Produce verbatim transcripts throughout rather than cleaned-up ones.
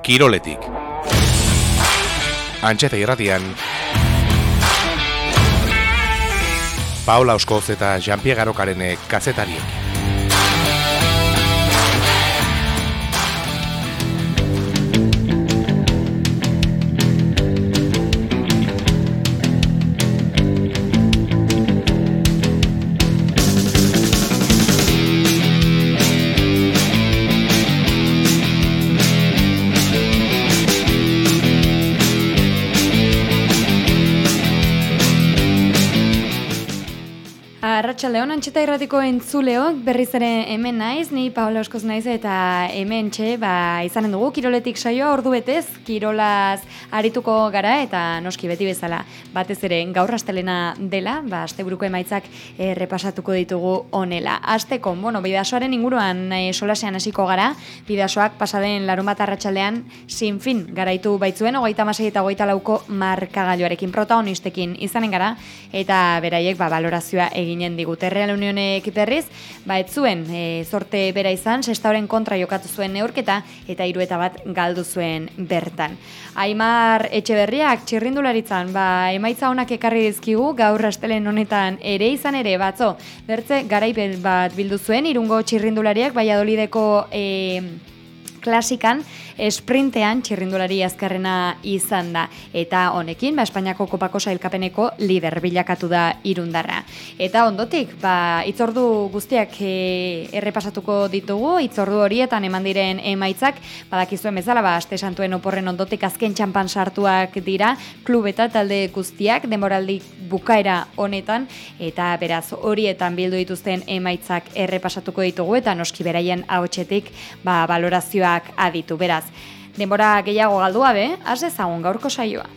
Kiroletik. Antxeta irratian, Paula Oskoz eta Jean-Pierre Garokarene kazetariek. Arratsaldeon, Antxeta irratiko entzuleok, berriz ere hemen naiz, ni Paula Oskoz naiz eta hemen txe, ba, izanen dugu Kiroletik saioa ordu betez, kirolaz arituko gara eta noski beti bezala batez ere gaur astelena dela, ba, asteburuko emaitzak e, repasatuko ditugu honela. Asteko, bueno, Bidasoaren inguruan e, solasean hasiko gara, Bidasoak pasaden larunbat arratsaldean sinfin garaitu baitzuen, hogeita hamasei eta hogeita lauko markagailuarekin protagonistekin izanen gara, eta beraiek ba, balorazioa eginen digute. Real Unionek berriz, ba ez zuen e, zorte bera izan, sestauren kontra jokatu zuen neurketa eta hiru eta bat galdu zuen bertan. Aimar Etxeberriak txirrindularitzan, ba emaitza onak ekarri dizkigu gaur astelen honetan ere izan ere batzo. Bertze garaipen bat bildu zuen Irungo txirrindulariak Valladolideko e, klasikan esprintean txirrindulari azkarrena izan da. Eta honekin, ba, Espainiako kopako sailkapeneko lider bilakatu da irundarra. Eta ondotik, ba, itzordu guztiak e, errepasatuko ditugu, itzordu horietan eman diren emaitzak, badakizuen bezala, ba, aste santuen oporren ondotik azken txampan sartuak dira, klub eta talde guztiak, denboraldi bukaera honetan, eta beraz horietan bildu dituzten emaitzak errepasatuko ditugu, eta noski beraien ahotsetik ba, valorazioak aditu, beraz. Denbora gehiago galdu gabe, has dezagun gaurko saioa.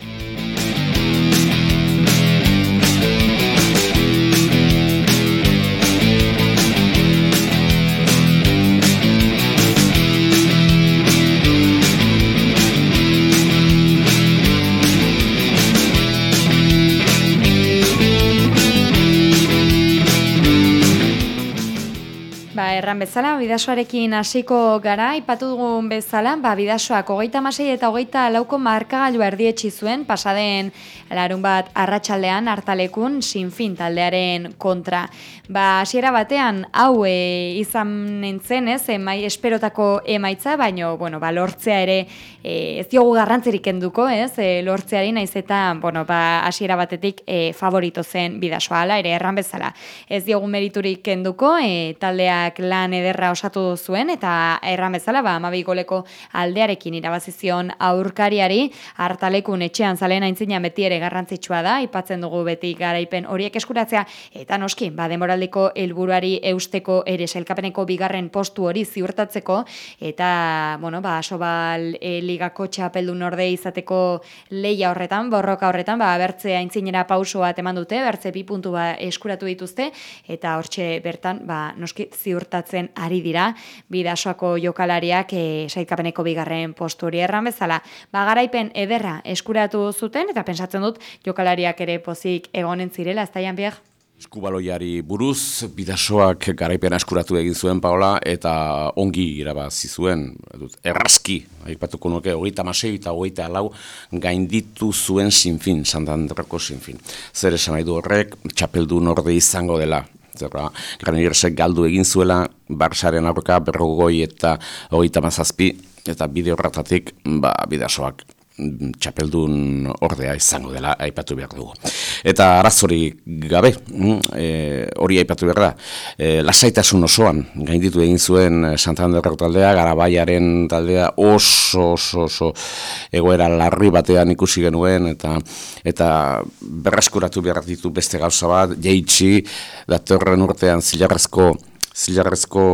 Ba, erran bezala, Bidasoarekin hasiko gara, aipatu dugun bezala, ba, Bidasoak hogeita hamasei eta hogeita lauko markagailua erdietsi zuen, pasaden larun bat arratsaldean hartalekun sinfin taldearen kontra. Ba, hasiera batean, hau e, izan nintzen, ez, emai, esperotako emaitza, baino, bueno, ba, lortzea ere, e, ez diogu garrantzirik kenduko, ez, e, lortzeari naiz eta, bueno, ba, hasiera batetik e, favorito zen Bidasoa, hala ere, erran bezala. Ez diogu meriturik kenduko, e, taldea lan ederra osatu zuen eta erran bezala ba hamabi goleko aldearekin irabazizion aurkariari hartalekun etxean zaleen aintzinean beti ere garrantzitsua da, aipatzen dugu beti garaipen horiek eskuratzea eta noski ba denboraldiko helburuari eusteko ere sailkapeneko bigarren postu hori ziurtatzeko eta bueno ba Asobal e, ligako txapeldun orde izateko leia horretan, borroka horretan ba bertze aintzinera pauso bat eman dute, bertze bi puntu ba eskuratu dituzte eta hortxe bertan ba noski ziurtatzen ari dira Bidasoako jokalariak e, sailkapeneko bigarren postu hori erran bezala. Ba, garaipen ederra eskuratu zuten eta pentsatzen dut jokalariak ere pozik egonen zirela, ez da Jean-Pierre? Eskubaloiari buruz, Bidasoak garaipen eskuratu egin zuen Paola eta ongi irabazi zuen, errazki, aipatuko nuke, hogeita hamasei eta hogeita lau gainditu zuen sinfin, Santanderreko sinfin. Zer esan nahi du horrek, txapeldun orde izango dela. Zerra, Graniersek galdu egin zuela, Barsaren aurka berrogoi eta hogeita hamazazpi, eta bide horretatik, ba, Bidasoak txapeldun ordea izango dela aipatu behar dugu. Eta arazori gabe, e, hori aipatu behar da, e, lasaitasun osoan gainditu egin zuen Santanderreko taldea, Garabaiaren taldea oso, oso, oso egoera larri batean ikusi genuen, eta eta berreskuratu behar ditu beste gauza bat, jeitsi, datorren urtean zilarrezko zilarrezko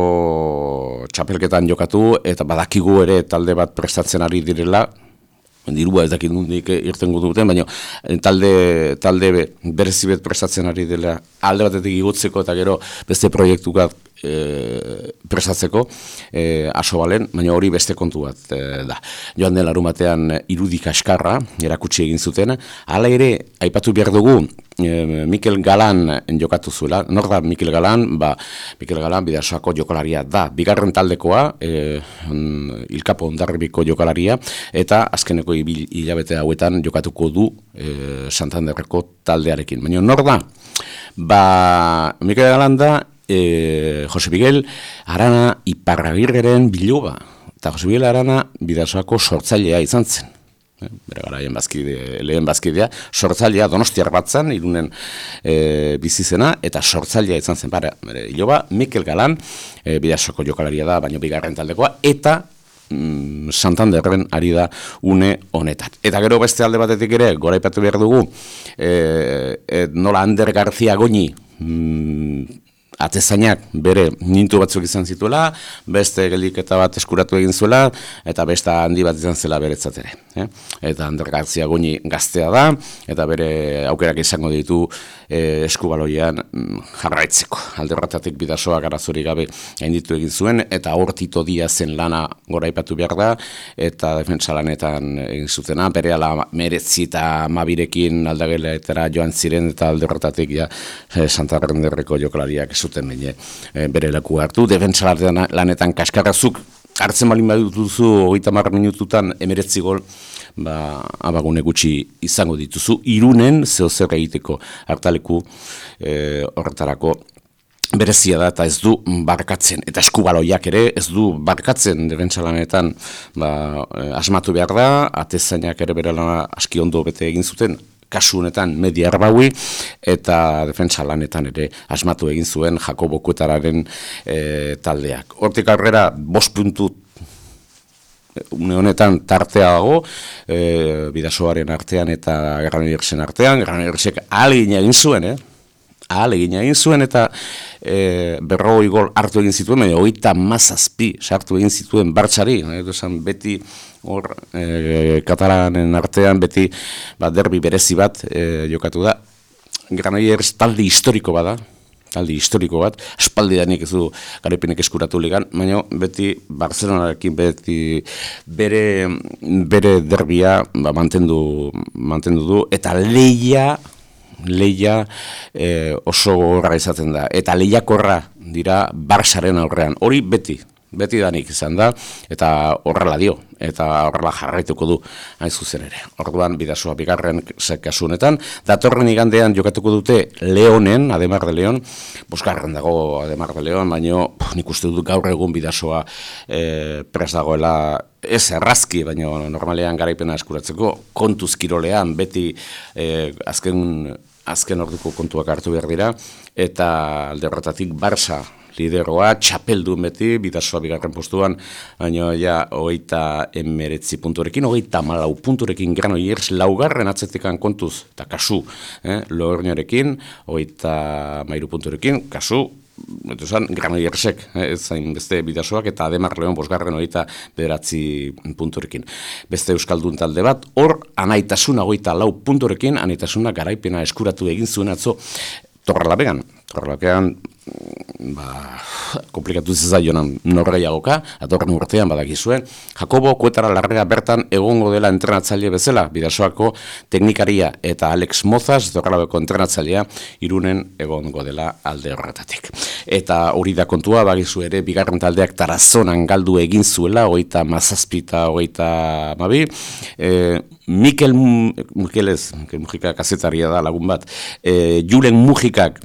txapelketan jokatu, eta badakigu ere talde bat prestatzen ari direla, dirua ez dakit nundik irtengo duten, baina talde, talde berezibet prestatzen ari dela alde batetik igutzeko eta gero beste proiektukat e, prestatzeko e, Asobalen, baina hori beste kontu bat e, da. Joan den larun batean irudik askarra erakutsi egin zuten, hala ere aipatu behar dugu e, Mikel Galan jokatu zuela. Nor da Mikel Galan? Ba, Mikel Galan Bidasoako jokalaria da. Bigarren taldekoa, e, Ilkapo Hondarribiko jokalaria, eta azkeneko ibil hilabete hauetan jokatuko du e, Santanderreko taldearekin. Baina nor da? Ba, Mikel Galan da e, Jose Miguel Arana Iparragirreren biloba. Eta Jose Miguel Arana Bidasoako sortzailea izan zen. Bere garaien bazkide, lehen bazkidea, sortzailea Donostiar batzan, Irunen e, bizizena, eta sortzailea izan zen, bare, bere iloba, Mikel Galan, e, Bidasoko jokalaria da, baino bigarren taldekoa, eta mm, Santanderren ari da une honetan. Eta gero beste alde batetik ere, goraipatu behar dugu, e, e, nola Ander García Goñi, mm, atezainak bere nintu batzuk izan zituela, beste geldiketa bat eskuratu egin zuela, eta beste handi bat izan zela beretzat ere. Eh? Eta Ander García Goñi gaztea da, eta bere aukerak izango ditu eh, eskubaloian jarraitzeko. Alde horretatik Bidasoak arazorik gabe gainditu egin zuen, eta Hortito Diazen lana goraipatu behar da, eta defentsa lanetan egin zutena, bere ala meretzi eta mabirekin aldagelaetara joan ziren, eta alde horretatik ja, eh, Santanderreko jokalariak zuten bine, e, bere leku hartu, defentsa lanetan kaskarrazuk hartzen balin badutuzu hogeita hamar minututan emeretzi gol, ba, abagune gutxi izango dituzu, Irunen zeo zer egiteko hartaleku e, horretarako berezia da, eta ez du barkatzen, eta eskubaloiak ere ez du barkatzen defentsa lanetan, ba, asmatu behar da, atezainak ere bere lana aski ondo bete egin zuten, kasu honetan Media Arbaui, eta defentsa lanetan ere asmatu egin zuen Jakobo Kuetararen e, taldeak. Hortik aurrera, bost puntu une honetan tartea dago, e, Bidasoaren artean eta Granadiersen artean, Granadiersek ahalegin egin zuen, eh? ahalegin egin zuen, eta e, berrogei gol hartu egin zituen, baina hogeita hamazazpi sartu egin zituen Bartxari, esan beti hor e, katalanen artean beti ba, derbi berezi bat e, jokatu da. Granadiers talde historiko bada, talde historiko bat, aspaldidanik ez du garaipenek eskuratu ligan, baina beti Barcelonarekin beti bere, bere derbia ba, mantendu, mantendu du, eta leia leia e, oso gorra izaten da, eta lehiakorra dira Barçaren aurrean, hori beti, beti danik izan da, eta horrela dio, eta horrela jarraituko du hain zuzen ere. Orduan, Bidasoa bigarren kasu honetan, datorren igandean jokatuko dute Leonen, Ademar de Leon, bosgarren dago Ademar de Leon, baina nik uste dut gaur egun Bidasoa e, pres dagoela, ez errazki, baina normalean garaipena eskuratzeko, kontuz kirolean, beti e, azken, azken orduko kontuak hartu behar dira, eta alde horretatik Barça lideroa, txapeldun beti, Bidasoa bigarren postuan, baina ja, hogeita emeretzi punturekin, hogeita malau punturekin, Granollers laugarren atzetikan kontuz, eta kasu, eh, Lorñorekin, hogeita mairu punturekin, kasu, eta esan, Granollersek, eh, ez zain beste Bidasoak, eta Ademar Leon bosgarren hogeita bederatzi punturekin. Beste Euskaldun talde bat, hor, anaitasuna hogeita lau punturekin, anaitasuna garaipena eskuratu egin zuen atzo, Torralabegan, Torralabegan, ba, komplikatu zaizonan norgeiagoka, atorren urtean badakizuen, Jakobo Kuetara Larrea bertan egongo dela entrenatzaile bezala, Bidasoako teknikaria eta Alex Mozas, Torralabeko entrenatzailea, Irunen egongo dela alde horretatik. Eta hori da kontua, bagizu ere, bigarren taldeak Tarazonan galdu egin zuela, hogeita mazazpita, hogeita mabi, e, Mikel Mujikelez, Mikel Mujika kazetaria da lagun bat, e, Julen Mujikak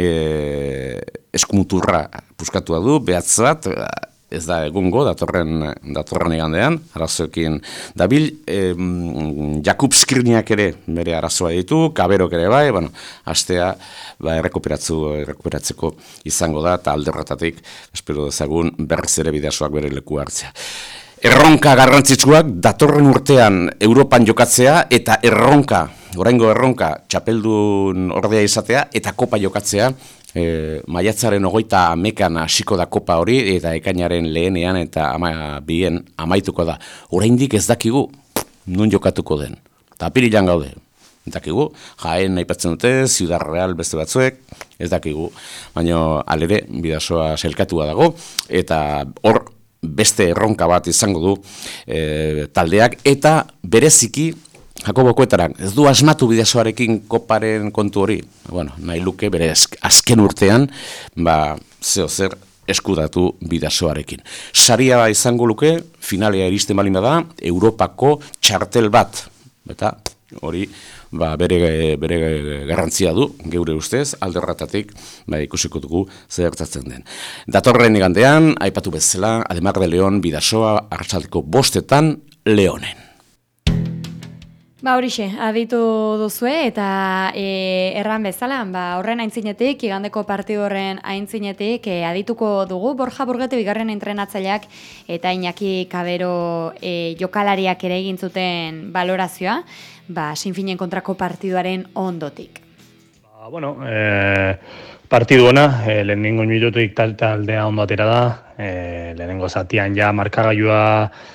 e, eskumuturra puskatua du, behatz bat, ez da egungo, datorren, datorren egandean, arazoekin dabil, e, Jakub Skriniak ere bere arazoa ditu, Kaberok ere bai, bueno, astea ba, errekuperatzeko izango da, eta alde horretatik, espero dezagun, berriz ere Bidasoak bere leku hartzea. Erronka garrantzitsuak datorren urtean Europan jokatzea, eta erronka, oraingo erronka, txapeldun ordea izatea, eta kopa jokatzea, e, maiatzaren hogeita hamekan hasiko da kopa hori, eta ekainaren lehenean eta ama, bien amaituko da. Oraindik ez dakigu, nun jokatuko den. Eta apirilan gaude. Dakigu, Jaén aipatzen dute, Ciudad Real beste batzuek, ez dakigu, baina alere Bidasoa sailkatua dago, eta hor, beste erronka bat izango du e, taldeak, eta bereziki Jakobo Koetarak, ez du asmatu Bidasoarekin koparen kontu hori, bueno, nahi luke bere azken urtean, ba, zeo zer eskudatu Bidasoarekin. Saria izango luke, finalea iristen balin da, Europako txartel bat, eta hori ba, bere, bere garrantzia du, geure ustez, alderratatik ba, ikusiko dugu zer gertatzen den. Datorren igandean, aipatu bezala, Ademar de Leon, Bidasoa, arratsaldeko bostetan, Leonen. Ba horixe, aditu duzue eta e, erran bezala, ba, horren aintzinetik, igandeko partidu horren aintzinetik, e, adituko dugu Borja Burgete bigarren entrenatzaileak eta Iñaki Kabero e, jokalariak ere egin zuten balorazioa, ba, sinfinen kontrako partiduaren ondotik. Ba, bueno, e, partidu ona, e, lehenengo minututik taldea ondo atera da, e, lehenengo zatian ja markagailua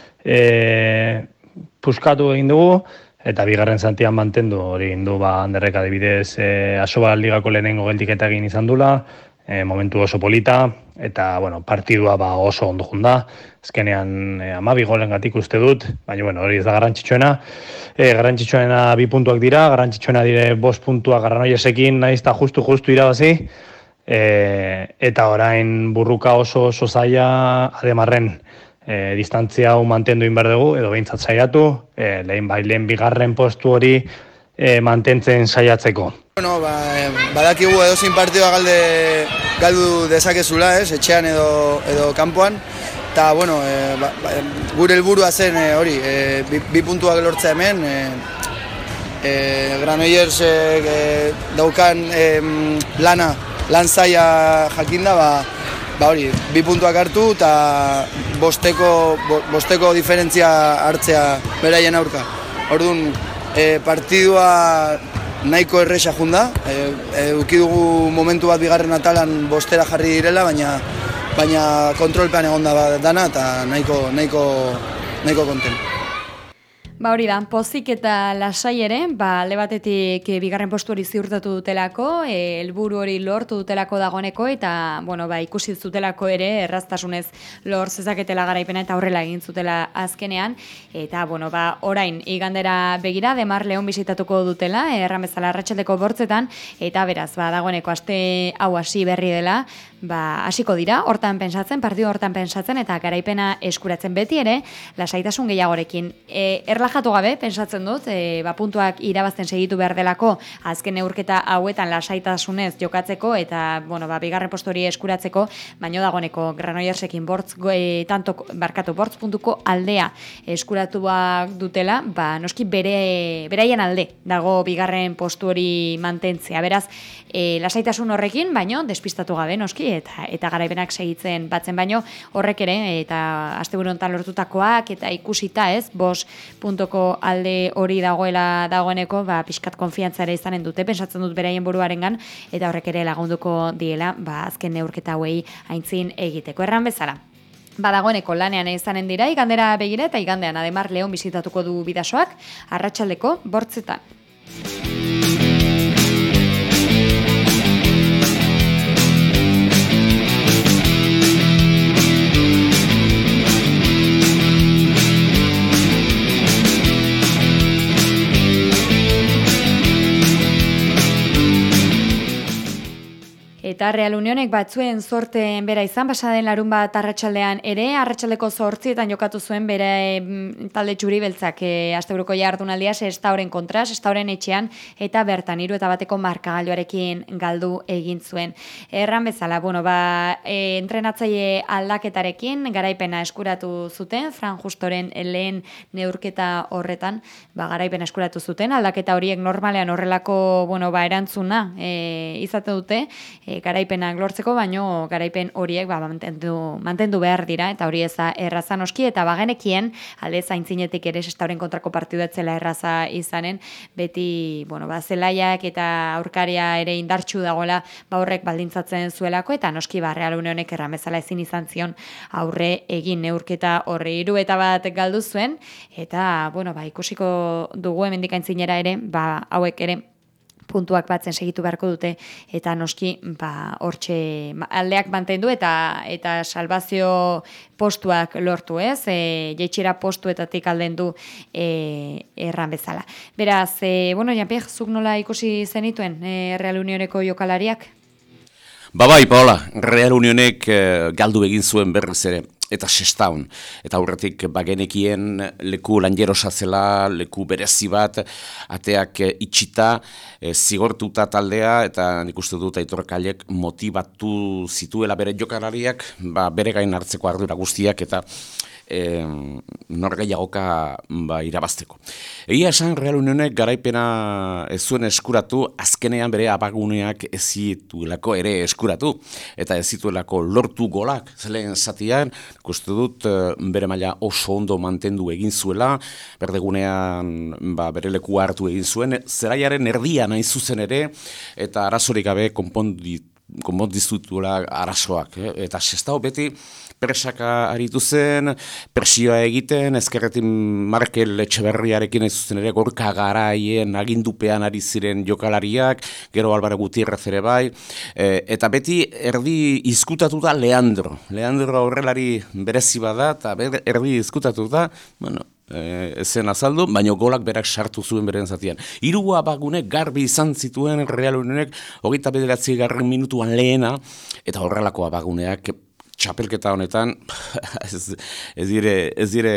e, puskatu egin dugu, eta bigarren zantian mantendu, hori egin du ba, Anderrek adibidez e, Asobal Ligako lehenengo geldiketa egin izan dula, e, momentu oso polita, eta bueno, partidua ba, oso ondo junda, azkenean e, amabi golengatik uste dut, baina bueno, hori ez da garrantzitsuena, e, garrantzitsuena bi puntuak dira, garrantzitsuena dire bost puntua Garranoiesekin, nahiz eta justu-justu irabazi, e, eta orain burruka oso oso zaila Ademarren, E, distantzia hau mantendu inbar dugu, edo behintzat saiatu, e, lehen bai lehen bigarren postu hori e, mantentzen saiatzeko. Bueno, ba, badakigu edozein partidua galde galdu dezakezula, ez, etxean edo, edo kanpoan, eta bueno, e, ba, ba, gure helburua zen e, hori, e, bi, bi puntuak lortzea hemen, e, e, Granollers e, daukan e, lana, lan zaila jakinda, ba, Ba hori, bi puntuak hartu eta bosteko, bosteko diferentzia hartzea beraien aurka. Orduan, e, partidua nahiko erresa junda, e, e, uki dugu momentu bat bigarren atalan bostera jarri direla, baina, baina kontrolpean egon da dana eta nahiko, nahiko, nahiko konten. Ba hori da, pozik eta lasai ere, ba alde batetik e, bigarren postu hori ziurtatu dutelako, helburu e, hori lortu dutelako dagoeneko eta bueno, ba ikusi zutelako ere erraztasunez lor zezaketela garaipena eta horrela egin zutela azkenean eta bueno, ba orain igandera begira Ademar Leon bisitatuko dutela, erran bezala arratsaldeko bortzetan eta beraz, ba dagoeneko aste hau hasi berri dela, ba hasiko dira hortan pentsatzen, partidu hortan pentsatzen eta garaipena eskuratzen beti ere lasaitasun gehiagorekin. E, Jatu gabe, pentsatzen dut, e, ba, puntuak irabazten segitu behar delako azken neurketa hauetan lasaitasunez jokatzeko eta bueno, ba, bigarren postu hori eskuratzeko, baino dagoeneko Granoillersekin bortz, e, tanto, barkatu, bortz puntuko aldea eskuratuak dutela, ba, noski bere, beraien alde dago bigarren postu hori mantentzea. Beraz, e, lasaitasun horrekin, baino despistatu gabe, noski, eta, eta garaipenak segitzen batzen baino horrek ere, eta asteburu honetan lortutakoak eta ikusita ez, bos puntu alde hori dagoela dagoeneko, ba, pixkat konfiantzare izanen dute, pensatzen dut beraien buruarengan, eta horrek ere lagunduko diela, ba, azken neurketa hauei aintzin egiteko. Erran bezala. Ba, dagoeneko lanean izanen dira, igandera begira eta igandean Ademar Leon bisitatuko du Bidasoak, arratsaldeko bortzetan. Eta Real Unionek batzuen zorteen bera izan, pasaden larun bat arratsaldean ere, arratsaldeko zortzietan jokatu zuen bere mm, talde txuri beltzak e, asteburuko jardunaldia Sestauren kontra, Sestauren etxean, eta bertan hiru eta bateko markagailuarekin galdu egin zuen. Erran bezala, bueno, ba, e, entrenatzaile aldaketarekin garaipena eskuratu zuten, Fran Justoren lehen neurketa horretan, ba, garaipena eskuratu zuten, aldaketa horiek normalean horrelako, bueno, ba, erantzuna e, izate dute, e, garaipenak lortzeko, baino garaipen horiek ba, mantendu, mantendu behar dira, eta hori eza erraza noski, eta bagenekien, alde zaintzinetik ere Sestauren kontrako partidu etzela erraza izanen, beti, bueno, ba, zelaiak eta aurkaria ere indartxu dagoela, ba, horrek baldintzatzen zuelako, eta noski ba, Real Unionek erramezala ezin izan zion aurre egin neurketa horri hiru eta bat galdu zuen, eta, bueno, ba, ikusiko dugu hemendik aintzinera ere, ba, hauek ere, puntuak batzen segitu beharko dute eta noski ba hortxe aldeak mantendu eta eta salbazio postuak lortu, ez? E, jaitsiera postuetatik aldendu e, erran bezala. Beraz, e, bueno, Jean-Pierre, zuk nola ikusi zenituen e, Real Unioneko jokalariak? Ba bai, Paola, Real Unionek eh, galdu egin zuen berriz ere, eta Sestaun. Eta aurretik bagenekien leku lanjerosa zela, leku berezi bat, ateak eh, itxita, eh, zigortuta taldea, eta nik uste dut Aitor Kallek motibatu zituela bere jokalariak, ba, bere gain hartzeko ardura guztiak, eta E, norgeiagoka ba, irabazteko. Egia esan Real Unionek garaipena ez zuen eskuratu, azkenean bere abaguneak ez zituelako ere eskuratu, eta ez zituelako lortu golak, zelen zatian, ikustu dut bere maila oso ondo mantendu egin zuela, berdegunean ba, bere leku hartu egin zuen, zelaiaren erdian hain zuzen ere, eta arazorik gabe konpondi konpondizutuela arazoak, eh? Eta Sestao beti presaka aritu zen, presioa egiten, ezkerretin Markel Etxeberriarekin ez zuzen ere gorka garaien agindupean ari ziren jokalariak, gero Álvaro Gutiérrez ere bai, e, eta beti erdi izkutatu da Leandro. Leandro aurrelari berezi bada, eta erdi izkutatu da, bueno, E, zen azaldu, baina golak berak sartu zuen beren zatian. Hiru abagune garbi izan zituen Real Unionek hogeita bederatzi garren minutuan lehena, eta horrelako abaguneak txapelketa honetan ez, ez dire, ez dire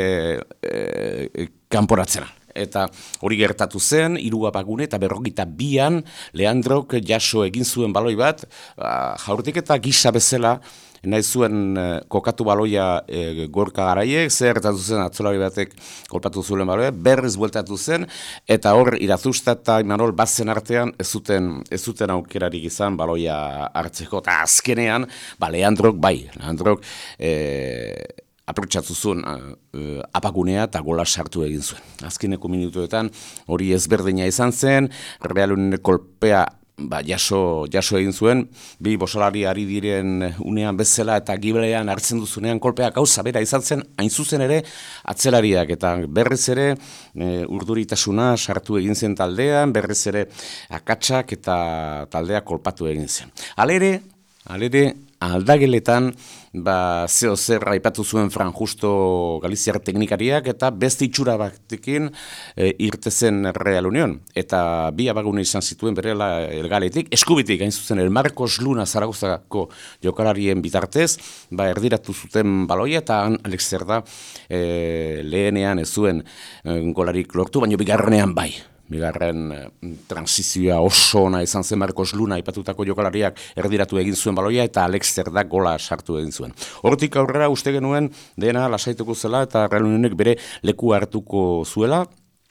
e, kanporatzena. Eta hori gertatu zen, hiru abagune eta berrogita bian Leandrok jaso egin zuen baloi bat, jaurtik eta gisa bezala, nahi zuen eh, kokatu baloia eh, gorka garaiek, zer gertatu zen atzolari batek kolpatu zuen baloia, berriz bueltatu zen, eta hor Irazusta eta Imanol bazen artean ez zuten, ez zuten aukerarik izan baloia hartzeko, eta azkenean, ba, Leandrok, bai, Leandrok, eh, aprotxatu zuen uh, apagunea eta gola sartu egin zuen. Azkeneko minutuetan hori ezberdina izan zen, Real Unionek kolpea ba, jaso, jaso egin zuen, bi bosolari ari diren unean bezala eta gibelean hartzen duzunean kolpea gauza bera izan zen, hain zuzen ere atzelariak eta berriz ere e, urduritasuna sartu egin zen taldean, berriz ere akatsak eta taldea kolpatu egin zen. Halere, halere, aldageletan, ba, zeo zer aipatu zuen Fran Justo Galiziar teknikariak eta beste itxura batekin e, irtezen Real Unión. Eta bi abagune izan zituen bere elgaletik, eskubitik, hain zuzen, el Marcos Luna Zaragozako jokalarien bitartez, ba, erdiratu zuten baloia eta Alex Zerda e, lehenean ez zuen e, golarik lortu, baina bigarrenean bai. Bigarren transizioa oso ona izan zen Marcos Luna aipatutako jokalariak erdiratu egin zuen baloia eta Alex Zerdak gola sartu egin zuen. Hortik aurrera uste genuen dena lasaituko zela eta Real Unionek bere leku hartuko zuela.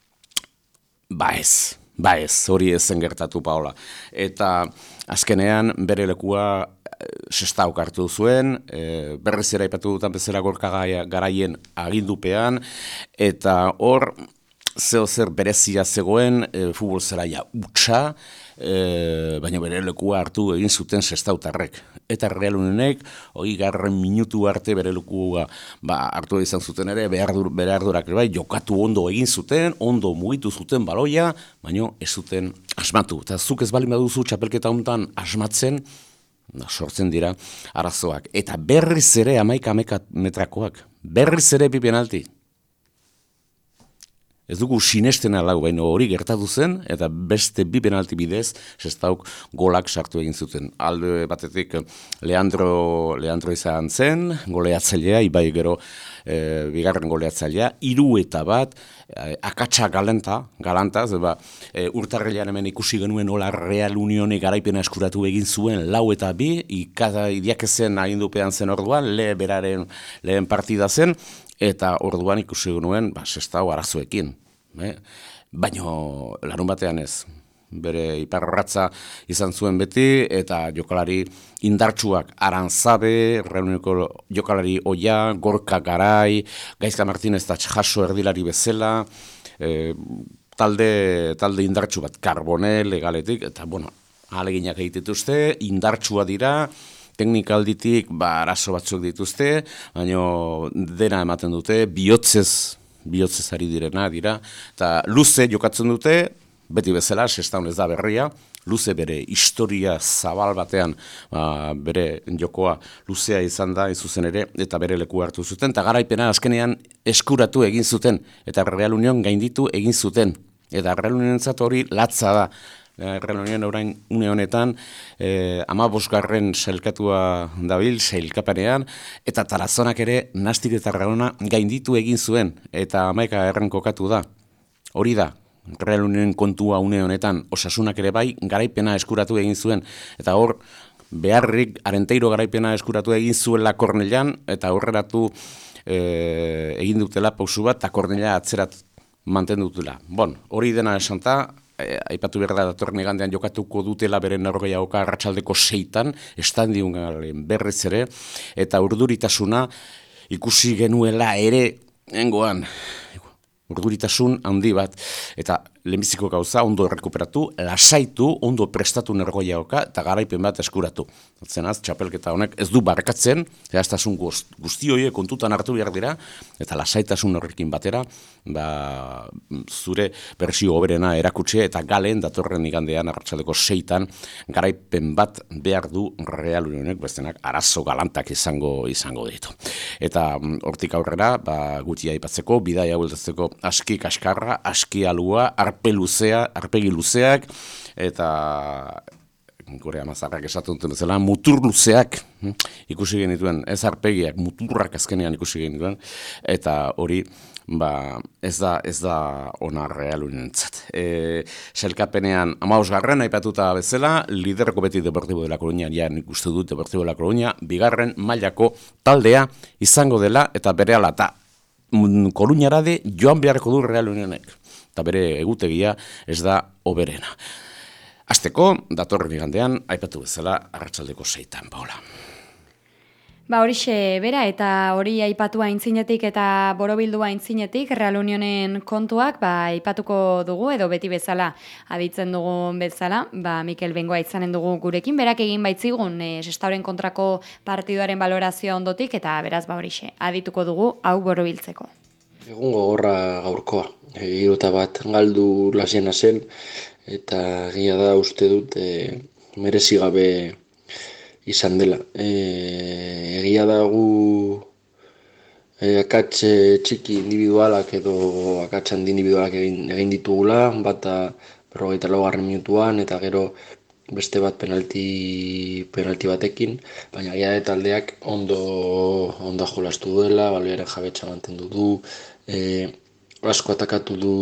Ba ez, ba ez, hori ezen gertatu Paola. Eta azkenean bere lekua Sestaok hartu zuen, e, berriz ere aipatu dutan bezala gorka garaien agindupean, eta hor zeo zer berezia zegoen, e, futbol zelaia utxa, e, baina bere lekua hartu egin zuten Sestautarrek. Eta Real Unionek, hori garren minutu arte bere lekua ba, hartu izan zuten ere, behar, dur, behar durak bai, jokatu ondo egin zuten, ondo mugitu zuten baloia, baina ez zuten asmatu. Eta zuk ez bali baduzu txapelketa honetan asmatzen, da, sortzen dira arazoak. Eta berriz ere amaika ameka metrakoak, berriz ere bi penalti. Ez dugu sinesten alau, baina hori gertatu zen, eta beste bi penalti bidez, Sestaok golak sartu egin zuten. Alde batetik Leandro, Leandro izan zen, goleatzailea, ibai gero e, bigarren goleatzailea, hiru eta bat, e, akatsa galanta, galanta, zeba, e, urtarrilean hemen ikusi genuen hola Real Unione garaipena eskuratu egin zuen lau eta bi, ikada idiakezen agindupean zen orduan, le beraren lehen partida zen, eta orduan ikusi genuen, ba, Sestao arazoekin. Eh? Baina larun batean ez, bere iparratza izan zuen beti, eta jokalari indartsuak Aranzabe, Reuneko jokalari Oia, Gorka Garai, Gaizka Martínez eta Jaso erdilari bezala, eh, talde, talde indartsu bat, Carbonel, legaletik, eta bueno, ahaleginak egitituzte, indartsua dira, teknikalditik ba, arazo batzuk dituzte, baina dena ematen dute, bihotzez, bihotzez ari direna dira, eta luze jokatzen dute, beti bezala, Sestaon ez da berria, luze bere historia zabal batean, ba, bere jokoa luzea izan da, izuzen ere, eta bere leku hartu zuten, eta garaipena azkenean eskuratu egin zuten, eta Real Union gainditu egin zuten, eta Real Unionentzat hori latza da. Real Union orain une honetan, eh, ama bosgarren sailkatua dabil, sailkapanean, eta Tarazonak ere Nastic eta Raona gainditu egin zuen, eta hamaika erren kokatu da. Hori da, Real Union kontua une honetan, Osasunak ere bai, garaipena eskuratu egin zuen, eta hor, beharrik Arenteiro garaipena eskuratu egin zuela Kornellan, eta horreratu eh, egin dutela pausu bat, eta Kornella atzerat mantendutela. Bon, hori dena esanta, aipatu behar da datorren igandean jokatuko dutela beren norgehiagoka arratsaldeko seitan, estandiun berriz ere, eta urduritasuna ikusi genuela ere, engoan, urduritasun handi bat, eta lehenbiziko gauza ondo errekuperatu, lasaitu, ondo prestatu nergoiagoka, eta garaipen bat eskuratu. Zenaz, txapelketa honek ez du barkatzen, zehaztasun guzti horiek kontutan hartu behar dira, eta lasaitasun horrekin batera, ba, zure bersio hoberena erakutxe, eta galen datorren igandean arratsaldeko seitan, garaipen bat behar du Real Unionek, bestenak arazo galantak izango izango ditu. Eta hortik aurrera, ba, guti aipatzeko, bidaia bueltatzeko aski kaskarra, aski alua, arpe luzea, arpegi luzeak, eta gure amazarrak esaten duten bezala, mutur luzeak ikusi genituen, ez arpegiak, muturrak azkenean ikusi genituen, eta hori, ba, ez da, ez da ona Real Unionentzat. E, Sailkapenean hamabosgarren aipatuta bezala, liderreko beti Deportivo de la Coruña, ja nik uste dut Deportivo de la Coruña, bigarren mailako taldea izango dela, eta berehala eta Koruñarade joan beharko du Real Unionek, eta bere egutegia ez da oberena. Hasteko, datorren igandean, aipatu bezala, arratsaldeko seitan, Paula. Ba horixe bera, eta hori aipatu aintzinetik eta borobildu aintzinetik Real Unionen kontuak ba aipatuko dugu, edo beti bezala aditzen dugun bezala, ba Mikel Bengoa izanen dugu gurekin, berak egin baitzigun e, Sestaoren kontrako partiduaren balorazioa ondotik, eta beraz ba horixe adituko dugu hau borobiltzeko. Egun gogorra gaurkoa, hiruta bat galdu lasiena zen, eta egia da uste dut e, merezi gabe izan dela. E, egia da gu e, akats txiki individualak edo akats handi individualak egin, egin ditugula, bata berrogeita laugarren minutuan, eta gero beste bat penalti, penalti batekin, baina egia da taldeak ondo, ondo jolastu duela, balioaren jabetza mantendu du, e, asko atakatu du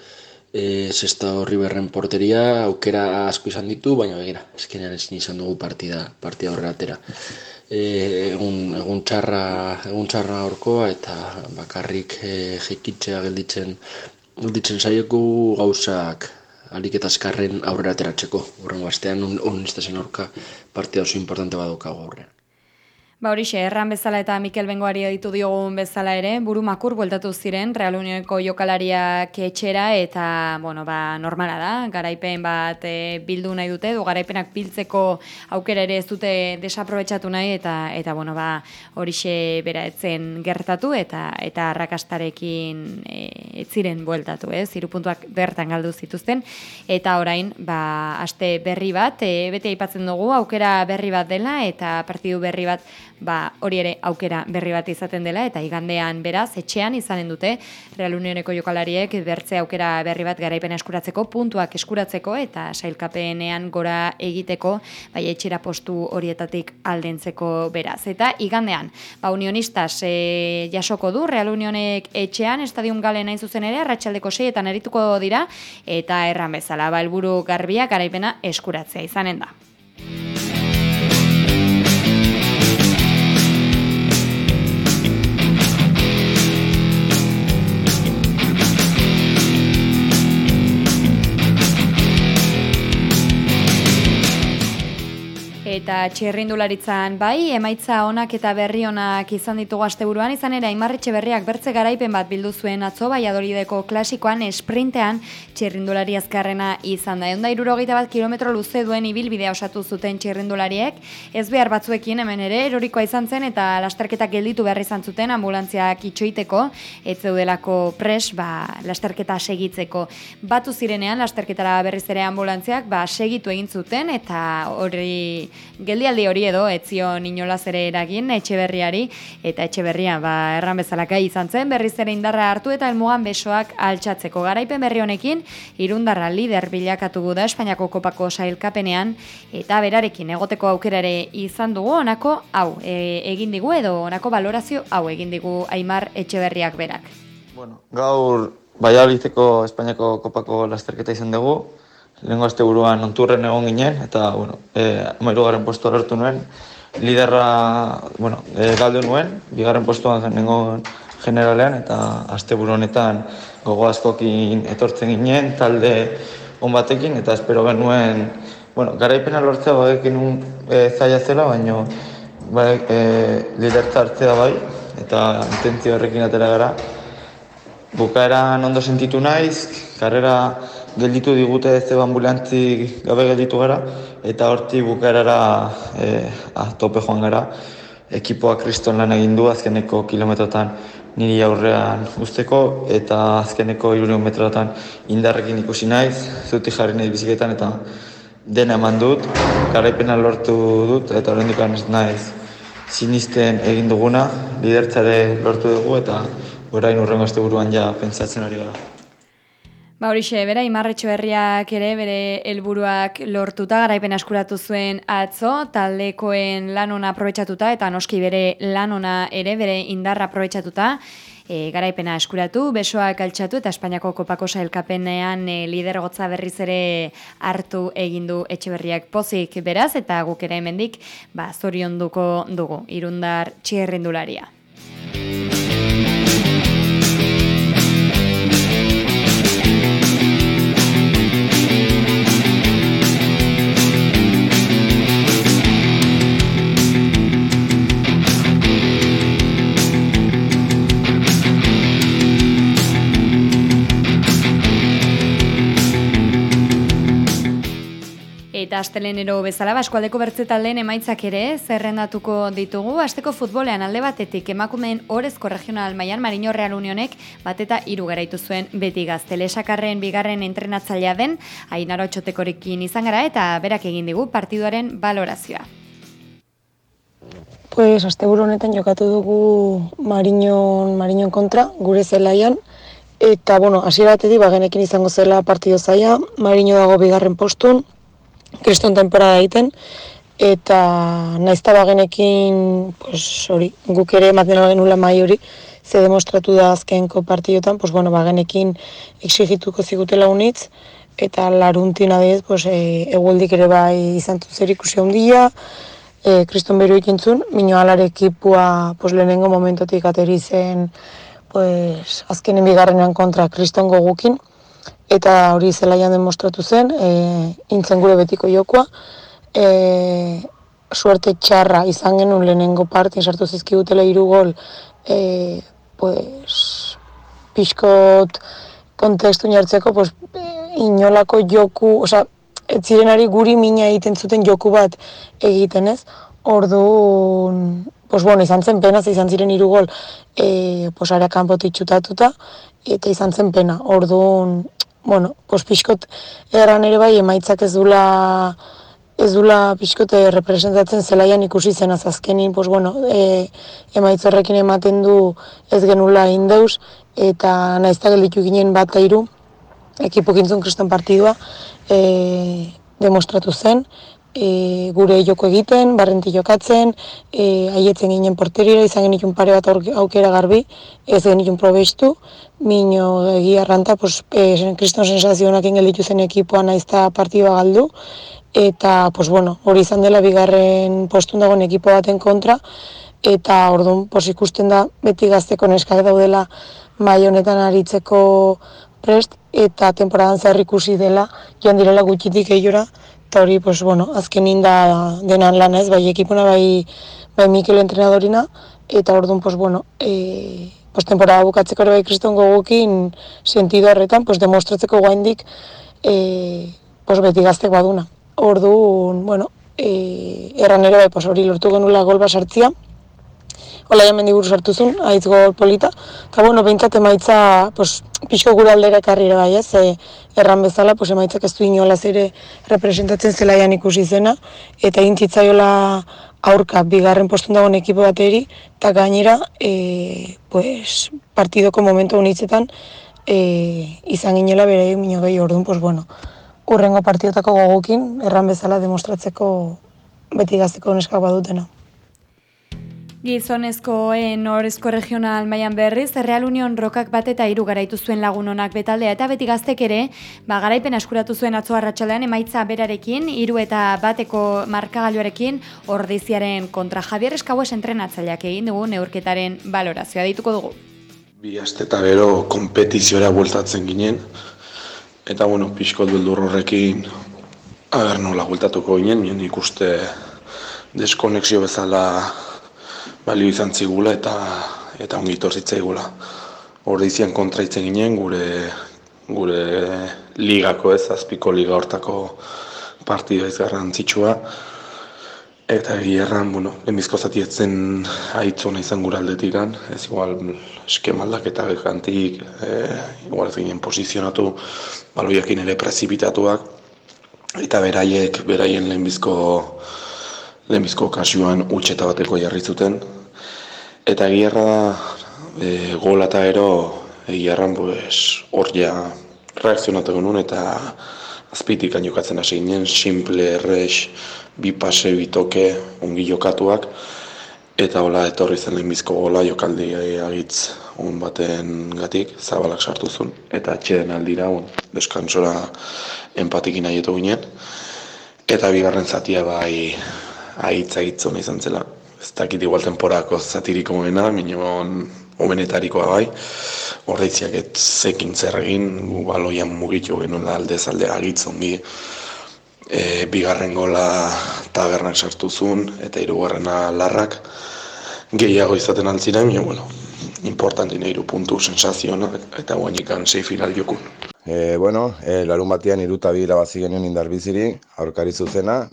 E, Sestao Riverren porteria, aukera asko izan ditu, baina begira, eskenean ezin izan dugu partida, partida horrela atera. E, egun, egun txarra, egun txarra horkoa, eta bakarrik e, jekitzea gelditzen, gelditzen saieku gauzak alik eta azkarren aurrera ateratzeko. Horrengo astean, Unionisten aurka partida oso importante badokago aurrean. Ba horixe, erran bezala eta Mikel Bengoari ditu diogun bezala ere, buru makur bueltatu ziren Real Unioneko jokalariak etxera, eta bueno, ba, normala da, garaipen bat e, bildu nahi dute, du garaipenak biltzeko aukera ere ez dute desaprobetxatu nahi, eta eta bueno, ba, horixe bera etzen gertatu, eta eta arrakastarekin e, ez ziren bueltatu, ez, hiru puntuak bertan galdu zituzten, eta orain, ba, aste berri bat, e, beti aipatzen dugu, aukera berri bat dela, eta partidu berri bat ba hori ere aukera berri bat izaten dela, eta igandean beraz etxean izanen dute Real Unioneko jokalariek bertze aukera berri bat garaipena eskuratzeko, puntuak eskuratzeko eta sailkapenean gora egiteko, bai etxera postu horietatik aldentzeko beraz. Eta igandean, ba Unionistas e, jasoko du Real Unionek etxean, Estadium Galen hain zuzen ere arratsaldeko seietan arituko dira, eta erran bezala, ba helburu garbia garaipena eskuratzea izanen da. Eta eta txirrindularitzan bai, emaitza onak eta berri onak izan ditugu asteburuan, izan ere Aimar Etxeberriak bertze garaipen bat bildu zuen atzo Valladolideko klasikoan esprintean txirrindulari azkarrena izan da. Ehun eta hirurogeita bat kilometro luze duen ibilbidea osatu zuten txirrindulariek, ez behar batzuekin hemen ere erorikoa izan zen eta lasterketak gelditu behar izan zuten ambulantziak itxoiteko, ez zeudelako pres, ba, lasterketa segitzeko. Batu zirenean lasterketara berriz ere ambulantziak ba, segitu egin zuten eta hori geldialdi hori edo ez zion inolaz ere eragin Etxeberriari eta Etxeberria ba, erran bezalaka izan zen berriz ere indarra hartu eta helmugan besoak altxatzeko. Garaipen berri honekin Irundarra lider bilakatu da Espainiako kopako sailkapenean eta berarekin egoteko aukera ere izan dugu honako hau e, egin digu edo honako balorazio hau egin digu Aimar Etxeberriak berak. Bueno, gaur Valladolideko Espainiako kopako lasterketa izan dugu. Lehengo asteburuan onturren egon ginen, eta, bueno, e, hamairugarren postua lortu nuen. Liderra, bueno, e, galdu nuen, bigarren postuan nengo generalean, eta asteburu honetan gogo askokin etortzen ginen, talde on batekin, eta espero genuen, bueno, garaipena lortzea badekin un e, zaila zela, baina bai, e, lidertza hartzea bai, eta intentzio horrekin atera gara. Bukaeran ondo sentitu naiz, karrera gelditu digute ez zeba ambulantzik gabe gelditu gara, eta hortik bukaerara e, tope joan gara. Ekipoa kriston lan egin du azkeneko kilometrotan niri aurrean guzteko, eta azkeneko hirurehun metrotan indarrekin ikusi naiz, zutik jarri nahi biziketan, eta dena eman dut, garaipena lortu dut, eta oraindik ez naiz sinisten egin duguna, lidertzare lortu dugu, eta orain hurrengo asteburuan ja pentsatzen ari gara. Ba horixe, bera, Aimar Etxeberriak ere bere helburuak lortuta, garaipen askuratu zuen atzo, taldekoen lan ona aprobetxatuta eta noski bere lan ona ere bere indarra aprobetxatuta, e, garaipena eskuratu, besoak altxatu eta Espainiako kopako sailkapenean e, lidergotza berriz ere hartu egindu Etxeberriak pozik beraz, eta guk ere hemendik ba, zorionduko dugu, Irundar txirrindularia. Eta astelenero bezala, eskualdeko bertze taldeen emaitzak ere zerrendatuko ditugu. Asteko futbolean alde batetik emakumeen orezko regional mailan Marino Real Unionek bat eta hiru garaitu zuen beti gazte. Lesakarren bigarren entrenatzailea den Ainara Otxotekorekin izan gara eta berak egin digu partiduaren balorazioa. Pues asteburu honetan jokatu dugu Marinon Marinon kontra gure zelaian. Eta, bueno, hasiera batetik bagenekin izango zela partido zaila, Marino dago bigarren postun, kriston temporada egiten, eta naizta bagenekin, pues, hori, guk ere ematen genula mai hori, ze demostratu da azkenko partidotan, pues, bueno, bagenekin exigituko zigutela unitz, eta laruntin adiez, pues, e, egualdik ere bai izan zer ikusi handia, e, kriston beru ikintzun, mino alare ekipua, pues, lehenengo momentotik ateri zen, pues, azkenen bigarrenean kontra kriston gogukin, eta hori zelaian demostratu zen, e, intzen gure betiko jokoa, e, suerte txarra izan genuen lehenengo partin sartu zizkigutela hiru gol, e, pues, pixkot kontestu jartzeko, pues, inolako joku, oza, ez zirenari guri mina egiten zuten joku bat egiten ez, orduan, pues, bueno, izan zen pena, izan ziren hiru gol, e, pues, area kanpotik txutatuta, eta izan zen pena, orduan, bueno, pues, pixkot erran ere bai, emaitzak ez dula, ez dula pixkot representatzen zelaian ikusi zen azkenin, pues, bueno, e, emaitz horrekin ematen du ez genula indeus, eta naizta gelditu ginen bat gairu, ekipokintzun kriston partidua, e, demostratu zen, e, gure joko egiten, barrenti jokatzen, e, haietzen ginen porterira, izan genitun pare bat aukera garbi, ez genitun probeistu, mino egia arranta, pues, e, kriston sensazionak ingelitu zen ekipoa naizta partidua galdu, eta, pues, bueno, hori izan dela bigarren postun dagoen ekipo baten kontra, eta orduan, pues, ikusten da beti gazteko neskak daudela mai honetan aritzeko prest, eta temporadan zehar ikusi dela, joan direla gutxitik gehiora eta hori, pues, bueno, azken inda denan lan ez, bai ekipuna, bai, bai Mikel entrenadorina, eta orduan, pues, bueno, e, pues, temporada bukatzeko ere bai kriston gogokin sentido horretan, pues, demostratzeko guaindik, e, pues, beti gaztek baduna. Orduan, bueno, e, erran ere bai, pues, hori lortu genula gol bat sartzia, Olaia mendiburu sartu zuen, haitz gol polita, eta bueno, behintzat emaitza, pues, pixko gure aldera ekarri ere bai, ez, e, erran bezala, pues, emaitzak ez du inolaz ere representatzen zelaian ikusi zena, eta egin zitzaiola aurka bigarren postun dagoen ekipo bateri, eta gainera, e, pues, partidoko momentu honitzetan, e, izan ginela bere mino gehi orduan, pues, bueno, urrengo partidotako gogokin, erran bezala demostratzeko beti gazteko neskak badutena. Gizonezkoen Orezko Regional mailan berriz, Real Union Rokak bat eta hiru garaitu zuen Lagun Onak betaldea, eta beti gaztek ere, ba, garaipen eskuratu zuen atzo arratsaldean emaitza berarekin, hiru eta bateko markagailuarekin Ordiziaren kontra. Javier Eskaues entrenatzaileak egin dugu neurketaren balorazioa dituko dugu. Bi aste eta gero konpetiziora bueltatzen ginen, eta bueno, pixkot beldur horrekin aber nola bueltatuko ginen, nien ikuste deskonexio bezala balio izan zigula eta eta ongi zitzigula. Ordizian kontra itzen ginen, gure gure ligako ez, azpiko liga hortako partida ez garrantzitsua. Eta egierran, bueno, lehenbizko zati etzen haitzona izan gure aldetikan, ez igual eskemaldak eta gekantik, e, igual ez ginen posizionatu, baloiakin ere prezipitatuak, eta beraiek, beraien lehenbizko lehenbizko kasioan utxeta bateko jarri zuten. Eta egierra da, e, gola eta ero, egierran, pues, hor ja reakzionatuko nuen eta azpitik jokatzen hasi ginen, simple, errex, bi pase, bi toke, ongi jokatuak, eta hola etorri zen lehenbizko gola jokaldi agitz on baten gatik, Zabalak sartu zuen, eta atxeden aldira, on, deskansora empatikin aietu ginen, eta bigarren zatia bai ahitz agitzona izan zela. Ez dakit igual temporako zatiriko moena, minon hobenetarikoa bai, Ordiziak ez zekin zer egin, gu baloian mugitu genuen aldez alde agitz ongi, e, bigarren gola Tabernak sartu zuen, eta hirugarrena Larrak gehiago izaten altziren, baina, bueno, importantine hiru puntu sensazioa, eta guainikan sei final jokun. E, bueno, e, larun batean hiru eta bi irabazi genuen Indarbiziri, aurkari zuzena.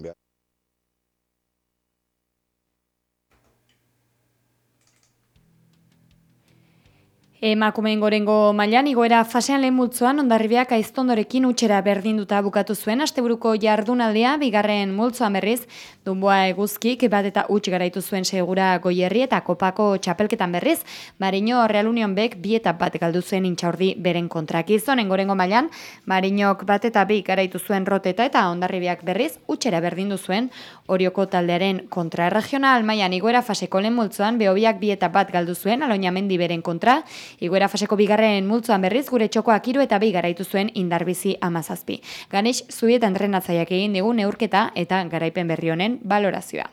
Emakumeen gorengo mailan igoera fasean lehen multzoan Hondarribiak Aiztondorekin utxera berdinduta bukatu zuen asteburuko jardunaldia, bigarren multzoan berriz Dunboa Eguzkik bat eta huts garaitu zuen Segura Goierri eta Kopako txapelketan berriz Mariño Real Union bek bi eta bat galdu zuen Intxaurdi beren kontra. Gizonen gorengo mailan Mariñok bat eta bi garaitu zuen Roteta eta Hondarribiak berriz utxera berdindu zuen Orioko taldearen kontra. Regional mailan igoera faseko lehen multzoan Behobiak bi eta bat galdu zuen Aloñamendi beren kontra. Igoera faseko bigarren multzoan berriz gure txokoak hiru eta bi garaitu zuen Indarbizi hamazazpi. Ganex Zubieta entrenatzaileak egin digu neurketa eta garaipen berri honen balorazioa.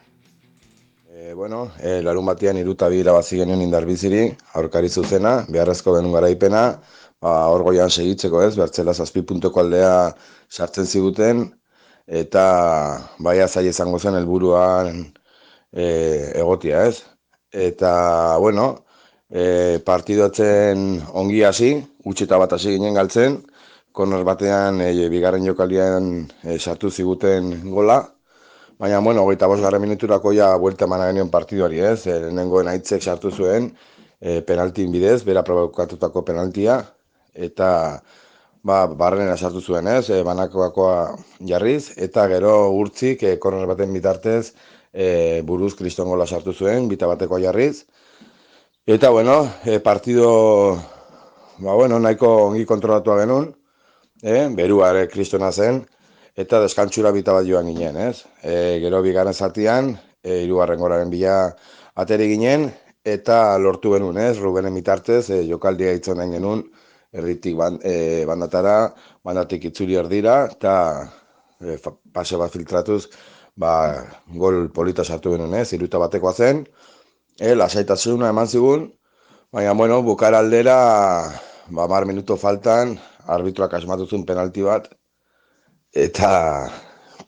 E, bueno, e, larun batean hiru eta bi irabazi genuen Indarbiziri, aurkari zuzena, beharrezko genuen garaipena, ba, hor goian segitzeko ez, bertzela zazpi puntuko aldea sartzen ziguten, eta baia zaila izango zen helburuan e, egotia ez. Eta, bueno, E, partidoatzen ongi hasi, utxeta bat hasi ginen galtzen, korner batean e, bigarren jokaldian e, sartu ziguten gola, baina, bueno, hogeita bosgarren minuturako ja buelta eman genuen partiduari ez, e, lehenengoen aitzek sartu zuen e, penaltin bidez, bera provokatutako penaltia, eta ba, barrenera sartu zuen ez, e, banakoakoa jarriz, eta gero urtzik e, korner baten bitartez e, buruz kriston gola sartu zuen, bita batekoa jarriz. Eta, bueno, e, partido ba, bueno, nahiko ongi kontrolatua genuen, e, berua ere kristona zen, eta deskantsura bita bat joan ginen, ez? E, gero bigarren zatian, e, hirugarren goraren bila ateri ginen, eta lortu genuen, ez? Rubenen bitartez, e, jokaldia hitzonen genuen, erditik band, e, bandatara, bandatik itzuli erdira, eta e, pase bat filtratuz, ba, gol polita sartu genuen, ez? Hiruta batekoa zen, E, lasaitasuna eman zigun, baina, bueno, bukara aldera, ba, mar minuto faltan, arbitroak asmatu zuen penalti bat, eta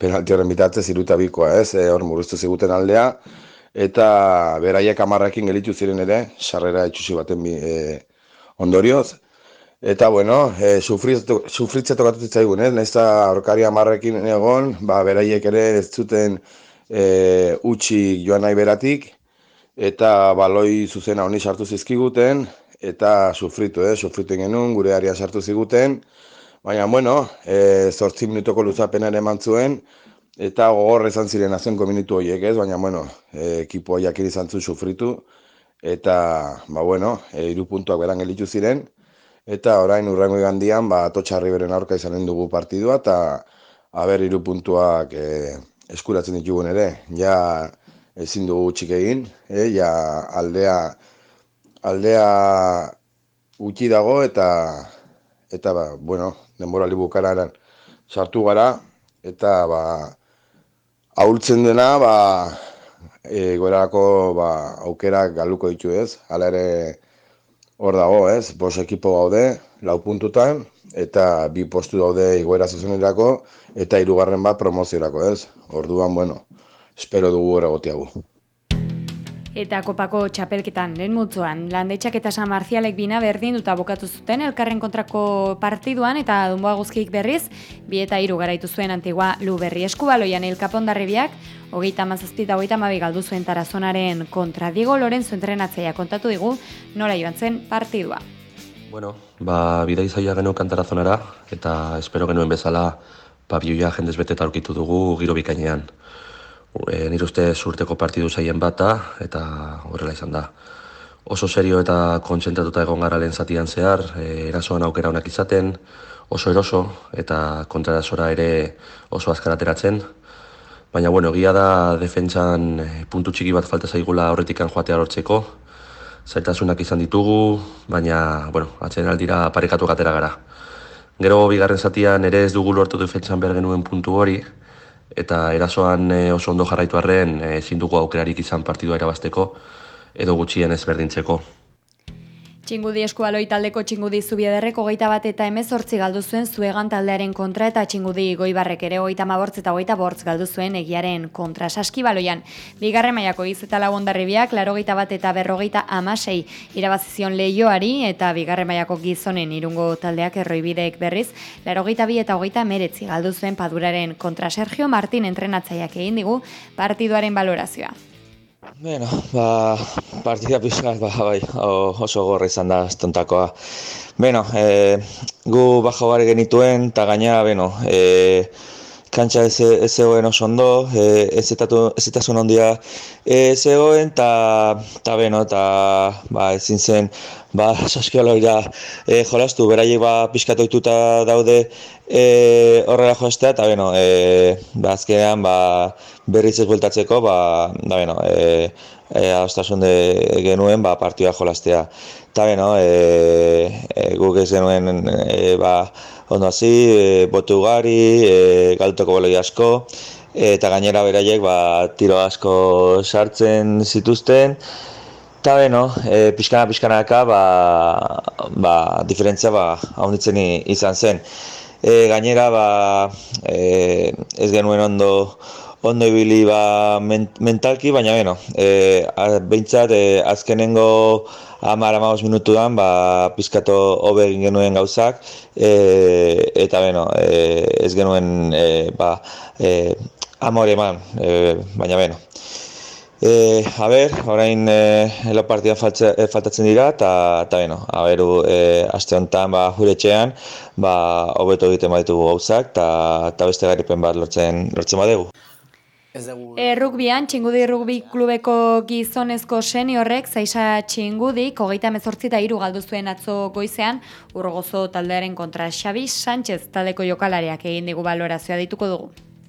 penalti horren bitartez iruta bikoa, ez, e, hor murriztu ziguten aldea, eta beraiek hamarrekin gelitu ziren ere, sarrera itxusi baten bi, e, ondorioz. Eta, bueno, e, sufritze tokatu zitzaigun, ez? Nahiz eta aurkari hamarrekin egon, ba, beraiek ere ez zuten e, utxi joan nahi beratik, eta baloi zuzena honi sartu zizkiguten, eta sufritu, eh? Sufritu genuen, gure aria sartu ziguten, baina, bueno, e, zortzi minutoko luzapena ere eman zuen, eta gogor izan ziren azkeneko minutu horiek, ez? Baina, bueno, e, ekipoa jakin izan zuen sufritu, eta, ba, bueno, e, iru puntuak beran gelitu ziren, eta orain urrengo igandian, ba, Atotxa Riberen aurka izanen dugu partidua, eta haber hiru puntuak e, eskuratzen ditugun ere. Ja ezin dugu txik egin, e, ja aldea, aldea utzi dago, eta, eta ba, bueno, denboraldi bukaeran sartu gara, eta ba, ahultzen dena, ba, e, gorako ba, aukerak galduko ditu ez, hala ere, hor dago, ez, bos ekipo gaude, lau puntutan, eta bi postu daude igoera zuzenerako, eta hirugarren bat promoziorako, ez. Orduan, bueno, espero dugu hor egotiagu. Eta kopako txapelketan, lehen multzoan, Landetxak eta San Marzialek bina berdin duta bukatu zuten elkarren kontrako partiduan, eta Dunboa Guzkik berriz, bi eta hiru garaitu zuen Antigua Luberri Eskubaloian Elkapondarribiak, hogeita hamazazpi eta hogeita hamabi galdu zuen Tarazonaren kontra. Diego Lorenzo entrenatzailea kontatu digu nola joan zen partidua. Bueno, ba, bidai zaila genuen Tarazonara, eta espero genuen bezala pabioia jendez beteta aurkitu dugu giro bikainean. E, nire uste urteko partidu zaien bata, eta horrela izan da. Oso serio eta kontzentratuta egon gara lehen zatian zehar, e, erasoan aukera honak izaten, oso eroso, eta kontraerasora ere oso azkar ateratzen. Baina, bueno, egia da defentsan puntu txiki bat falta zaigula horretikan joatea lortzeko. Zailtasunak izan ditugu, baina, bueno, atzen aldira parekatu gatera gara. Gero bigarren zatian ere ez dugu lortu defentsan behar genuen puntu hori, eta erasoan oso ondo jarraitu arren ezin dugu aukerarik izan partidua irabazteko edo gutxien ez berdintzeko. Txingudi Eskubaloi taldeko Txingudi Zubiederrek hogeita bat eta hemezortzi galdu zuen Zuegan taldearen kontra, eta Txingudi Goibarrek ere hogeita hamabortz eta hogeita bortz galdu zuen Egiaren kontra. Saskibaloian, bigarren mailako Iz eta Lagundarribiak laurogeita bat eta berrogeita hamasei irabazizion Leioari, eta bigarren mailako Gizonen Irungo taldeak Erroibideek berriz laurogeita bi eta hogeita hemeretzi galdu zuen Paduraren kontra. Sergio Martin entrenatzaileak egin digu partiduaren balorazioa. Bueno, ba, partida pixkat, ba, bai, oso gorra izan da estontakoa. Bueno, e, gu bajo bare genituen, eta gaina, bueno, e, kantxa ez, ez egoen oso ondo, e, ez etasun ondia ez egoen, eta, eta, bueno, eta, ba, ezin zen, ba, Saskioloira e, jolastu, beraiek, ba, pixkat ohituta daude e, horrela jostea, eta, bueno, e, ba, azkenean, ba, berriz ez bueltatzeko, ba, da, bueno, e, e, adostasun de genuen, ba, partida jolastea. Eta, bueno, e, e, guk ez genuen, e, ba, ondo hasi, e, botu ugari, e, galtoko boloi asko, e, eta gainera beraiek, ba, tiro asko sartzen zituzten, eta, bueno, e, pixkana pixkanaka, ba, ba, diferentzia, ba, haunitzen izan zen. E, gainera, ba, e, ez genuen ondo, ondo ibili ba, mentalki, baina beno, e, behintzat e, azkenengo hamar hamabost minutuan ba, pizkato hobe egin genuen gauzak, e, eta beno, e, ez genuen e, ba, e, amore eman, e, baina beno. E, a ber, orain e, elo partidan faltze, e, faltatzen dira, eta beno, a ber, e, aste honetan ba, gure etxean, ba, hobeto egiten baditugu gauzak, eta beste garipen bat lortzen, lortzen badegu. E, rugbian, Txingudi Rugbi Klubeko gizonezko seniorrek, Zaisa Txingudik, hogeita hemezortzi eta hiru galdu zuen atzo goizean, Urrogozo taldearen kontra. Xabi Sánchez taldeko jokalariak egin digu balorazioa dituko dugu.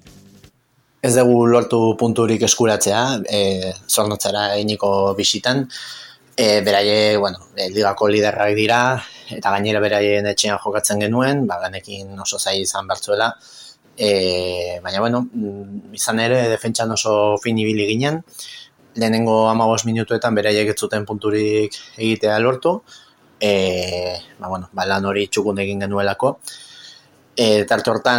Ez dugu lortu punturik eskuratzea, e, Zornotzara eginiko bisitan, e, beraie, bueno, e, ligako liderrak dira, eta gainera beraien etxean jokatzen genuen, ba, ganekin oso zail izan bertzuela. E, baina, bueno, izan ere, defentsan oso fin ibili ginen. Lehenengo hamabost minutuetan beraiek ez zuten punturik egitea lortu. E, ba, bueno, ba, lan hori txukun egin genuelako. E, tarte hortan,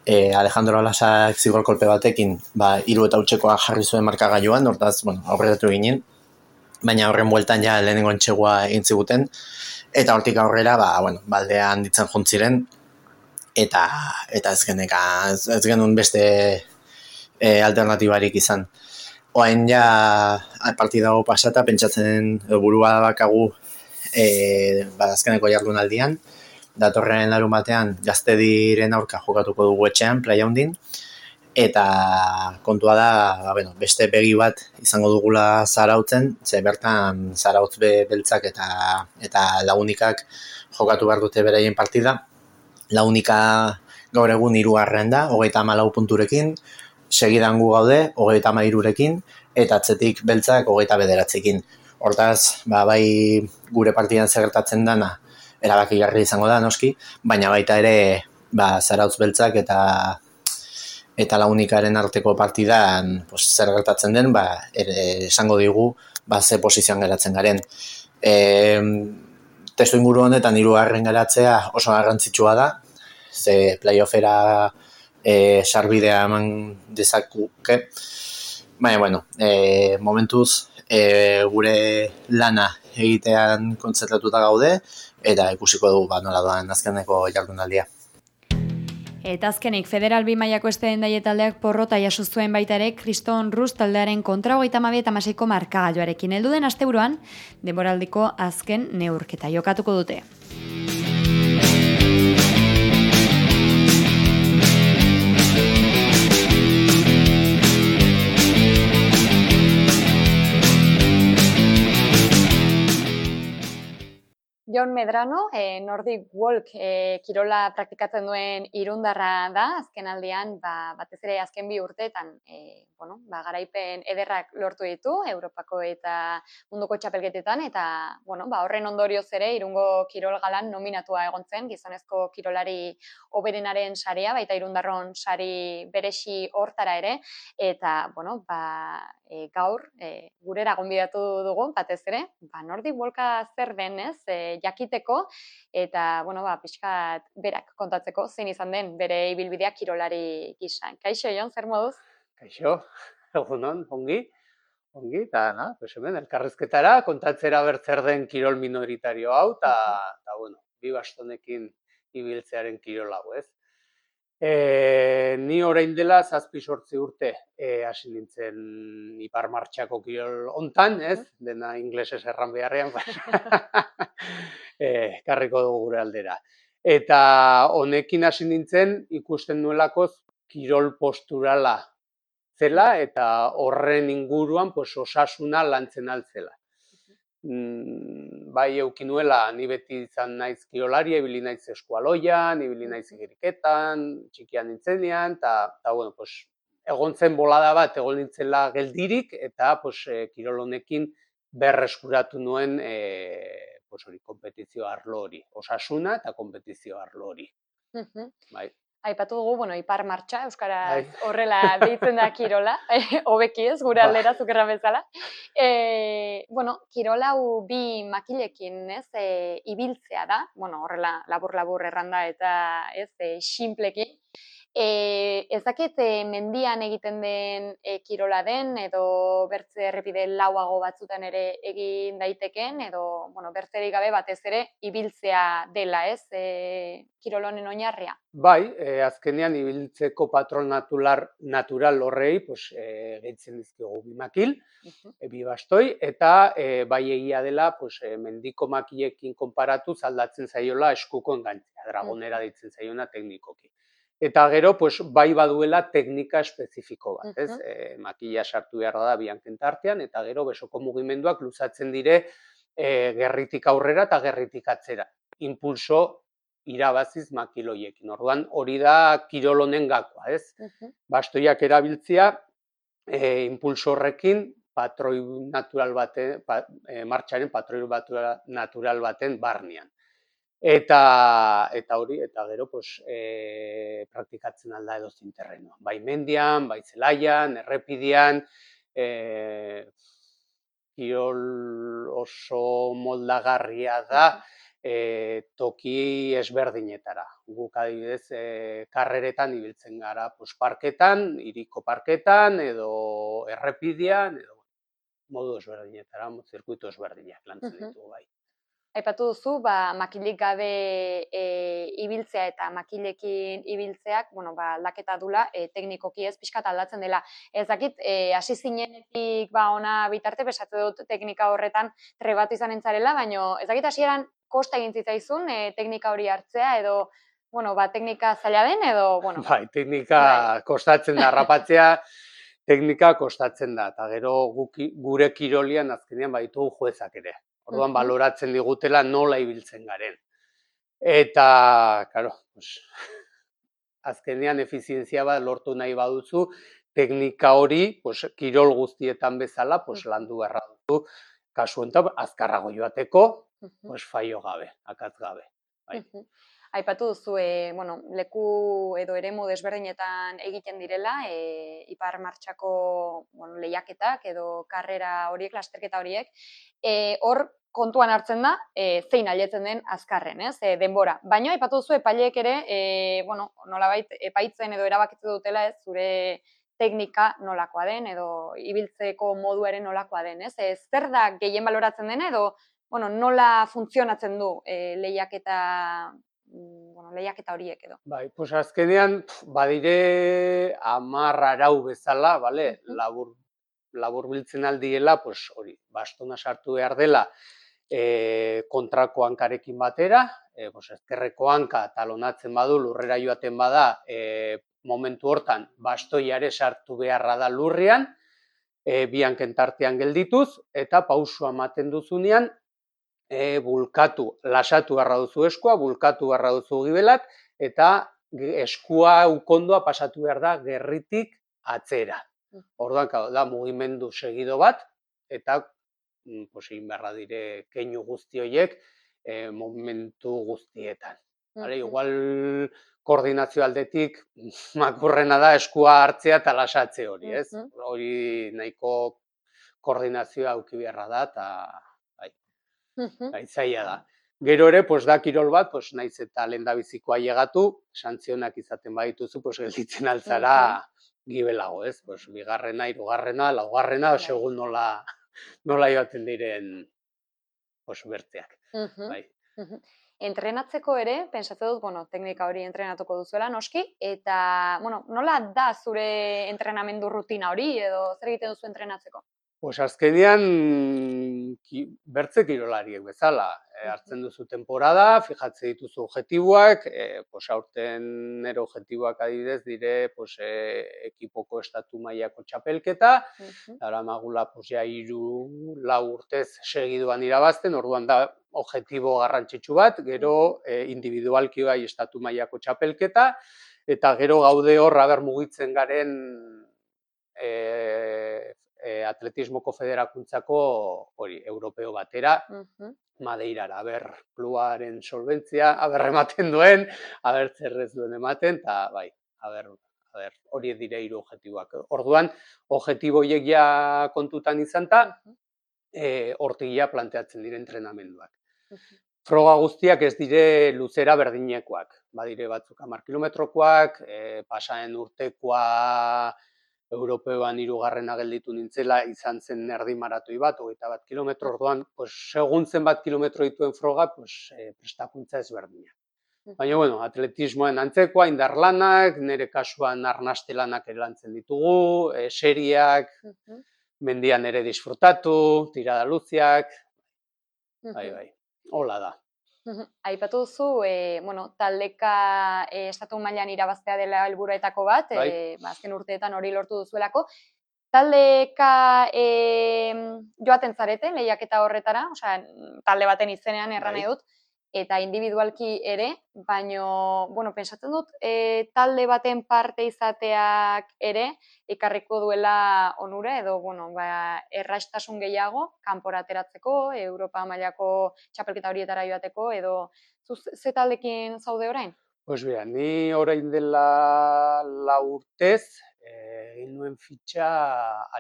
e, Alejandro Alasak zigor kolpe batekin, ba, hiru eta hutsekoa jarri zuen markagailuan, hortaz, bueno, aurreratu ginen, baina horren bueltan ja lehenengo entxegua egin ziguten, eta hortik aurrera, ba, bueno, baldea handitzen jontziren, eta eta ez geneka, ez, ez genuen beste e, alternatibarik izan. Oain ja partida hau pasata, pentsatzen burua bakagu e, ba, azkeneko jardunaldian, datorren larun batean Gaztediren aurka jokatuko dugu etxean, playa hundin, eta kontua da, ba, bueno, beste begi bat izango dugula Zarautzen, ze bertan Zarautz be, beltzak eta, eta Launikak jokatu behar dute beraien partida. Launika gaur egun hirugarren da, hogeita hamalau punturekin, segidan gu gaude, hogeita hamairurekin, eta atzetik beltzak hogeita bederatzekin. Hortaz, ba, bai gure partidan zer gertatzen dana, erabakigarria izango da, noski, baina baita ere ba, Zarautz beltzak eta eta Launikaren arteko partidan pues, zer gertatzen den, ba, ere, esango digu ba, ze posizioan geratzen garen. E, testu inguru honetan hirugarren geratzea oso garrantzitsua da, ze playoffera e, sarbidea eman dezakuke, baina, bueno, e, momentuz e, gure lana egitean konzentratuta gaude, eta ikusiko dugu ba, nola doan azkeneko jardunaldia. Eta azkenik, Federal bi mailako esteen daie taldeak porrota jaso zuen baita ere Kriston Rus taldearen kontra hogeita hamabi eta hamaseiko markagailuarekin. Heldu den asteburuan, denboraldiko azken neurketa jokatuko dute. Jon Medrano, eh, Nordic Walk eh, kirola praktikatzen duen irundarra da, azken aldian, ba, batez ere azken bi urteetan, eh, bueno, ba, garaipen ederrak lortu ditu, Europako eta munduko txapelketetan, eta bueno, ba, horren ondorioz ere, Irungo Kirol Galan nominatua egon zen, gizonezko kirolari hoberenaren saria, baita irundarron sari beresi hortara ere, eta bueno, ba, e, gaur e, gurera gonbidatu dugu, batez ere, ba, Nordic Walka zer den, ez, e, jakiteko, eta, bueno, ba, pixkat berak kontatzeko zein izan den bere ibilbidea kirolari gisa. Kaixo, Jon, zer moduz? Kaixo, egunon, ongi, ongi, eta, na, pues hemen, elkarrezketara, kontatzera bertzer den kirol minoritario hau, eta, eta, bueno, bi bastonekin ibiltzearen kirol hau, ez? E, ni orain dela zazpi sortzi urte e, hasi nintzen ipar martxako kirol hontan, ez? Dena inglesez erran beharrean, e, karriko dugu gure aldera. Eta honekin hasi nintzen ikusten nuelakoz kirol posturala zela eta horren inguruan pues, osasuna lantzen altzela. Mm, bai eukinuela, ni beti izan naiz kirolaria, ibili naiz eskualoian, ibili naiz igiriketan, txikian nintzenean, eta bueno, pues, egon zen bolada bat, egon nintzela geldirik, eta pues, e, kirol honekin berreskuratu nuen e, pues, hori, kompetizio arlo hori, osasuna eta kompetizio arlo hori. Bai. Aipatu dugu, bueno, ipar martxa, euskaraz horrela deitzen da kirola, hobeki ez, gure aldera zukerra bezala. E, bueno, kirola hau bi makilekin, ez, e, ibiltzea da, bueno, horrela labur-labur erranda eta ez, e, xinplekin. E, ez dakit e, mendian egiten den e, kirola den, edo bertze errepide lauago batzutan ere egin daiteken, edo, bueno, bertzerik gabe batez ere ibiltzea dela, ez, e, kirolonen oinarria. Bai, e, azkenean ibiltzeko patron natural, natural horrei, pues, e, gehitzen dizkigu bi makil, uh-huh. e, bi bastoi, eta e, bai egia dela, pues, e, mendiko makilekin konparatuz aldatzen zaiola eskuko engantzea, dragonera deitzen zaiona teknikoki. Eta gero, pues, bai baduela teknika espezifiko bat, ez? Uh-huh. E, makila sartu behar da bianken tartean, eta gero besoko mugimenduak luzatzen dire e, gerritik aurrera eta gerritik atzera. Impulso irabaziz makiloiekin. Orduan, hori da kirol honen gakoa, ez? Uh-huh. Bastoiak erabiltzea, e, impulso horrekin patroi natural baten, pa, e, martxaren patroi natural baten barnean. Eta, eta hori, eta gero, pues, e, praktikatzen alda edozin terreno. Bai mendian, bai zelaian, errepidean, e, kirol oso moldagarria da, e, toki ezberdinetara. Guk adibidez, e, karreretan ibiltzen gara, pues, parketan, hiriko parketan, edo errepidean, edo modu ezberdinetara, zirkuito ezberdinak lantzen ditugu bai. Aipatu duzu, ba, makilik gabe e, ibiltzea eta makilekin ibiltzeak, bueno, ba, aldaketa dula, e, teknikoki ez pixkat aldatzen dela. Ez dakit, e, hasi zinenetik ba, ona bitarte, besatu dut teknika horretan trebatu izan entzarela, baina ez dakit hasieran kosta egin zitzaizun e, teknika hori hartzea, edo, bueno, ba, teknika zaila den, edo, bueno. Bai, teknika bai. Kostatzen da, rapatzea, teknika kostatzen da, eta gero guki, gure kirolian azkenean baditu juezak ere. Orduan baloratzen digutela nola ibiltzen garen. Eta, claro, pues, azkenean efizientzia bat lortu nahi baduzu, teknika hori, pues, kirol guztietan bezala, pues, landu beharra duzu, kasu honetan azkarrago joateko, pues, faio gabe, akatz gabe. Bai. Aipatu duzu, e, bueno, leku edo eremu desberdinetan egiten direla, e, ipar martxako bueno, lehiaketak edo karrera horiek, lasterketa horiek, e, hor kontuan hartzen da, e, zein ailetzen den azkarren, ez, e, denbora. Baina, aipatu duzu, epaileek ere, e, bueno, nolabait epaitzen edo erabakitze dutela, ez, zure teknika nolakoa den, edo ibiltzeko moduaren nolakoa den, ez? E, zer da gehien baloratzen dena, edo, bueno, nola funtzionatzen du e, lehiaketa bueno, lehiaketa horiek edo. Bai, pues azkenean badire hamar arau bezala, bale, labur, labur biltzen aldiela, pues hori, bastona sartu behar dela e, kontrako hankarekin batera, e, pues ezkerreko hanka talonatzen badu, lurrera joaten bada, e, momentu hortan bastoiare sartu beharra da lurrean, e, bi hanken tartean geldituz, eta pausua ematen duzunean, E, bulkatu, lasatu beharra duzu eskua, bulkatu beharra duzu gibelak, eta eskua ukondoa pasatu behar da gerritik atzera. Orduan, da mugimendu segido bat, eta pues, egin beharra dire keinu guzti horiek e, momentu guztietan. Hale, igual koordinazio aldetik makurrena da eskua hartzea eta lasatze hori, ez? Hori nahiko koordinazioa auki beharra da, eta zaila da. Gero ere, pues, da kirol bat, pues, naiz eta lehendabizikoa llegatu, santzionak izaten badituzu, pues, gelditzen altzara gibelago, ez? Pues, bigarrena, hirugarrena, laugarrena, segun nola, nola joaten diren pues, bertzeak. Bai. Entrenatzeko ere, pensatzen dut, bueno, teknika hori entrenatuko duzuela, noski, eta, bueno, nola da zure entrenamendu rutina hori, edo zer egiten duzu entrenatzeko? Pues azkenean ki, bertze kirolariek bezala, e, hartzen duzu temporada, fijatze dituzu objektiboak, e, pues aurten nire objektiboak adibidez dire pues, e, ekipoko estatu mailako txapelketa, ara magula pues, ja hiru lau urtez segiduan irabazten, orduan da objektibo garrantzitsu bat, gero e, individualki bai estatu mailako txapelketa, eta gero gaude hor aber mugitzen garen e, E, atletismoko federakuntzako hori, europeo batera, uh-huh. Madeirara, aber kluaren solventzia, aber ematen duen, aber zerrez duen ematen, eta bai, aber, aber hori dire hiru objektiboak. Orduan, objektibo horiek ja kontutan izan ta, hortik uh-huh. e, planteatzen dire entrenamenduak. Uh-huh. Froga guztiak ez dire luzera berdinekoak, badire batzuk hamar kilometrokoak, e, pasaen urtekoa, Europeoan hirugarrena gelditu nintzela, izan zen erdi maratoi bat, hogeita bat kilometro, orduan, pues, segun zenbat kilometro dituen froga, pues, e, prestakuntza ezberdina. Baina, bueno, atletismoen antzekoa, indarlanak, nire kasuan arnastelanak erantzen ditugu, e, seriak, mendian ere disfrutatu, tirada luziak, bai, bai, hola da. Aipatu duzu, e, bueno, taldeka e, estatu mailan irabaztea dela helburuetako bat, bai. e, ba, azken urteetan hori lortu duzuelako. Taldeka e, joaten zarete, lehiaketa horretara, osea, talde baten izenean erran nahi dut, eta individualki ere, baino, bueno, pensatzen dut, e, talde baten parte izateak ere, ikarriko duela onura, edo, bueno, ba, erraistasun gehiago, kanpora ateratzeko, Europa mailako txapelketa horietara joateko, edo, zu ze taldekin zaude orain? Pues bera, ni orain dela lau urtez, egin nuen fitxa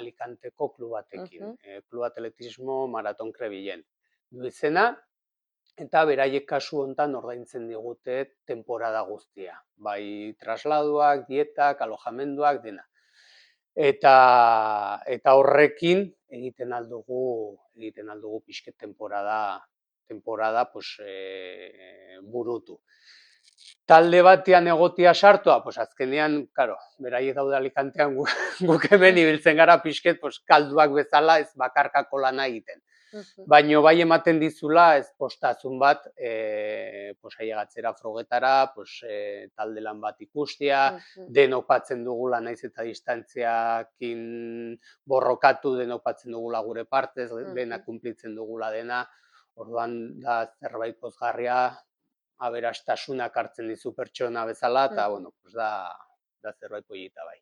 Alicanteko klub batekin, uh-huh. e, klub atletismo maraton Krebilen. Du izena, eta beraiek kasu hontan ordaintzen digute temporada guztia. Bai trasladuak, dietak, alojamenduak, dena. Eta, eta horrekin egiten aldugu, egiten aldugu pixket temporada, temporada pues, e, burutu. Talde batean egotia sartua, pues azkenean, claro, beraiek daude Alicantean, guk, guk hemen ibiltzen gara pixket pues, kalduak bezala ez bakarkako lana egiten. Baino bai ematen dizula ez postazun bat e, pues, ailegatzera frogetara, pues, e, talde lan bat ikustea, denok batzen dugula naiz eta distantziakin borrokatu, denok batzen dugula gure partez, denak kunplitzen dugula dena, orduan da zerbait pozgarria, aberastasunak hartzen dizu pertsona bezala, eta bueno, pues da, da zerbait polita bai.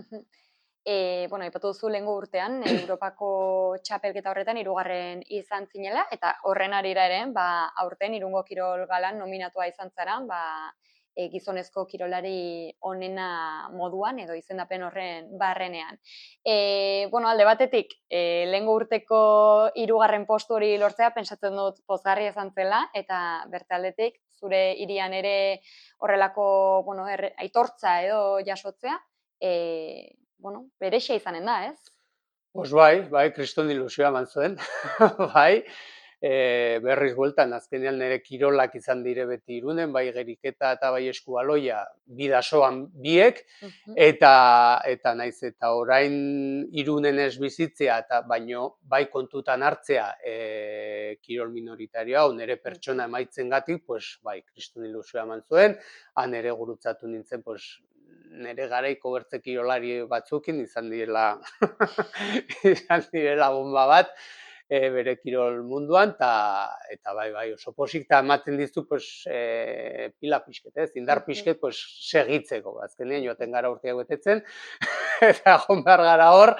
E, bueno, ipatu duzu lehengo urtean, Europako txapelketa horretan hirugarren izan zinela, eta horren arira ere, ba, aurten Irungo Kirol Galan nominatua izan zara, ba, e, gizonezko kirolari onena moduan, edo izendapen horren barrenean. E, bueno, alde batetik, e, lehengo urteko hirugarren postu hori lortzea, pentsatzen dut pozgarria izan zela, eta bertaldetik, zure hirian ere horrelako, bueno, er, aitortza edo jasotzea, e, bueno, berexia izanen da, ez? Pues bai, bai, kriston ilusioa eman zuen, bai, e, berriz bueltan, azkenean nire kirolak izan dire beti Irunen, bai Geriketa eta bai Eskubaloia bidasoan biek, eta, eta naiz eta orain Irunen ez bizitzea, eta baino bai kontutan hartzea e, kirol minoritarioa, hau nire pertsona emaitzen gatik, pues, bai, kriston ilusioa eman zuen, han ere gurutzatu nintzen, pues, nire garaiko bertze kirolari batzukin izan direla izan direla bomba bat e, bere kirol munduan, ta, eta bai, bai, oso posik, eta ematen dizu pues, e, pila pixket, ez, indar pixket pues, segitzeko, azkenean joaten gara urteak betetzen, eta egon behar gara hor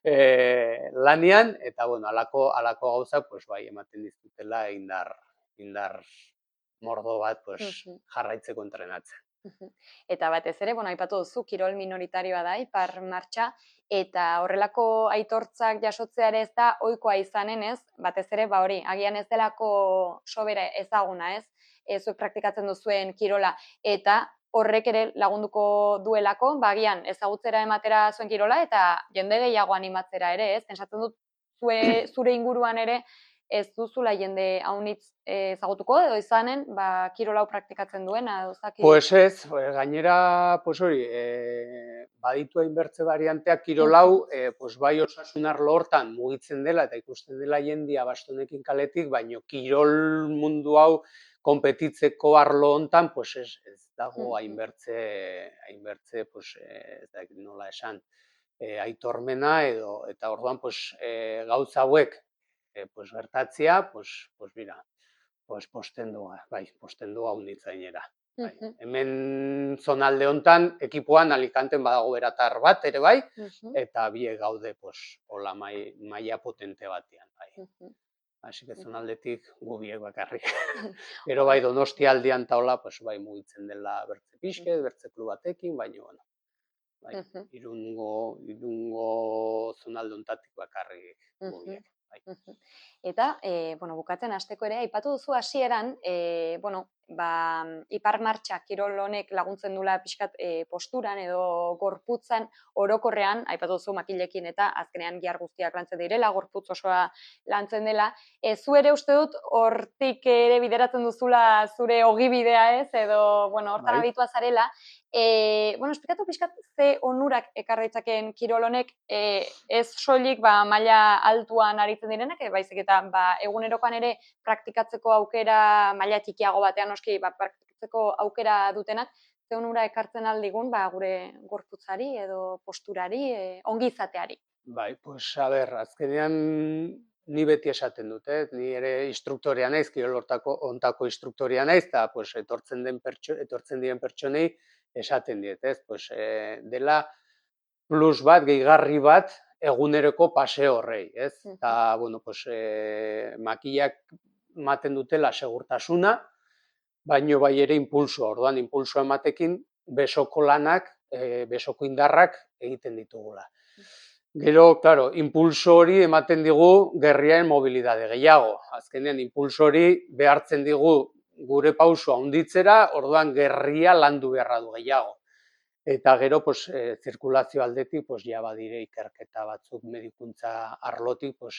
e, lanian, eta bueno, alako, alako gauzak pues, bai, ematen dizutela indar, indar mordo bat pues, jarraitzeko entrenatzen. Eta batez ere, bueno, aipatu duzu, kirol minoritarioa da, ipar martxa, eta horrelako aitortzak jasotzea ere ez da ohikoa izanen, ez? Batez ere, ba hori, agian ez delako sobera ezaguna, ez? Ez zuek praktikatzen duzuen kirola, eta horrek ere lagunduko duelako, ba agian ezagutzera ematera zuen kirola, eta jende gehiago animatzera ere, ez? Pentsatzen dut zure, zure inguruan ere, ez duzula jende haunitz ezagutuko, edo izanen, ba, kirolau praktikatzen duena, edo zaki... Pues ez, gainera, pues hori, e, baditu hainbertze varianteak kirolau, e, pues bai osasun arlo hortan mugitzen dela, eta ikusten dela jendia bastonekin kaletik, baino kirol mundu hau konpetitzeko arlo hontan, pues ez, ez dago hainbertze, hainbertze, pues, ez da nola esan, e, aitormena, edo, eta orduan, pues, e, gauza hauek, E, pues, bertatzea, pues, pues mira, pues, postendua, bai, postendua hunditza inera. Bai. Hemen zonalde hontan, ekipoan Alicanten badago beratar bat ere bai, eta biek gaude, pues, hola mai, maila potente batean, bai. Así que zonaldetik gu biek bakarrik. Gero bai, Donostia aldean ta hola, pues, bai, mugitzen dela bertze pixke, bertze klub batekin, baina, bueno, bai, irungo, irungo zonalde hontatik bakarrik gu biek. Eta, e, bueno, bukatzen hasteko ere, aipatu duzu hasieran, e, bueno, ba, ipar martxa kirol honek laguntzen dula pixkat e, posturan edo gorputzan orokorrean, aipatu duzu makilekin eta azkenean gihar guztiak lantzen direla, gorputz osoa lantzen dela. E, zu ere uste dut hortik ere bideratzen duzula zure ogibidea ez, edo, bueno, hortan abitua zarela. E, bueno, esplikatu pixkat ze onurak ekar ditzakeen kirol honek, e, ez soilik ba, maila altuan aritzen direnak, e, baizik eta ba, egunerokoan ere praktikatzeko aukera maila txikiago batean noski ba, praktikatzeko aukera dutenak, ze onura ekartzen aldigun ba, gure gorputzari edo posturari, e, ongi izateari. Bai, pues, a ber, azkenean ni beti esaten dut, eh? Ni ere instruktorea naiz, kirol hontako instruktorea naiz, eta pues, etortzen, den pertso, etortzen diren pertsonei esaten diet, ez? Pues, e, dela plus bat, gehigarri bat, eguneroko paseo horrei, ez? Eta, bueno, pues, e, makillak ematen dutela segurtasuna, baino bai ere impulsua, orduan impulsua ematekin besoko lanak, e, besoko indarrak egiten ditugula. Gero, claro, impulso hori ematen digu gerriaren mobilidade gehiago. Azkenean, impulso hori behartzen digu gure pausua handitzera, orduan gerria landu beharra du gehiago. Eta gero, pues, e, zirkulazio aldetik, pues, ja badire ikerketa batzuk medikuntza arlotik, pues,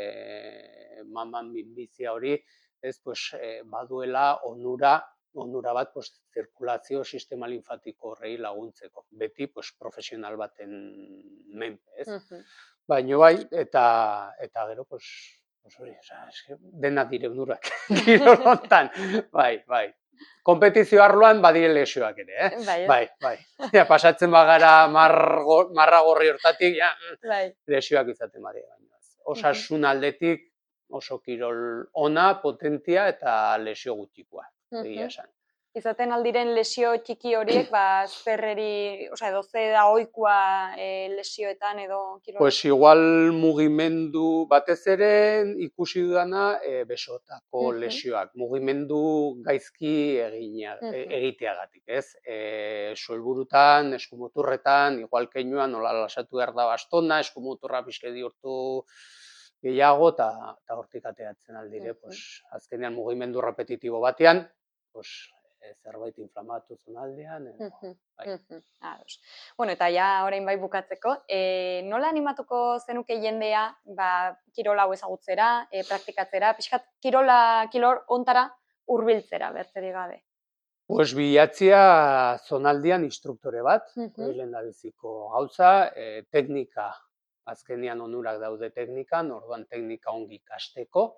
e, maman minbizia hori, ez, pues, e, baduela onura, onura bat, pues, zirkulazio sistema linfatiko horrei laguntzeko. Beti, pues, profesional baten menpe, ez? Baina bai, eta, eta gero, pues, pues, hori, oza, eske, dena dire onurak, kirolotan, bai, bai. Kompetizio arloan badire lesioak ere, eh? Bai, bai, bai. Ja, pasatzen bagara margo, marra gorri hortatik, ja, bai. lesioak izaten badira. Osasun aldetik oso kirol ona, potentia eta lesio gutxikoa, egia esan. Izaten aldiren lesio txiki horiek, ba, zerreri, osea, edo ze da ohikoa e, lesioetan edo kirol? Pues igual mugimendu batez ere ikusi dudana e, besotako Mhm. lesioak, mugimendu gaizki egina, Mhm. e, egiteagatik, ez? E, soilburutan, eskumuturretan, igual keinuan nola lasatu behar da bastona, eskumuturra pixke bihurtu gehiago, eta hortik ateatzen aldire, pues, azkenean mugimendu repetitibo batean, pues, e, zerbait inflamatu zonaldean, edo, bai. Ados. Bueno, eta ja orain bai bukatzeko, e, nola animatuko zenuke jendea, ba, kirol hau ezagutzera, e, praktikatzera, pixkat kirola, kirol ontara hurbiltzera, bertzerik gabe? Pues bilatzia zonaldian instruktore bat, Mhm. hori lehendabiziko gauza, e, teknika, azkenean onurak daude teknikan, orduan teknika ongi ikasteko,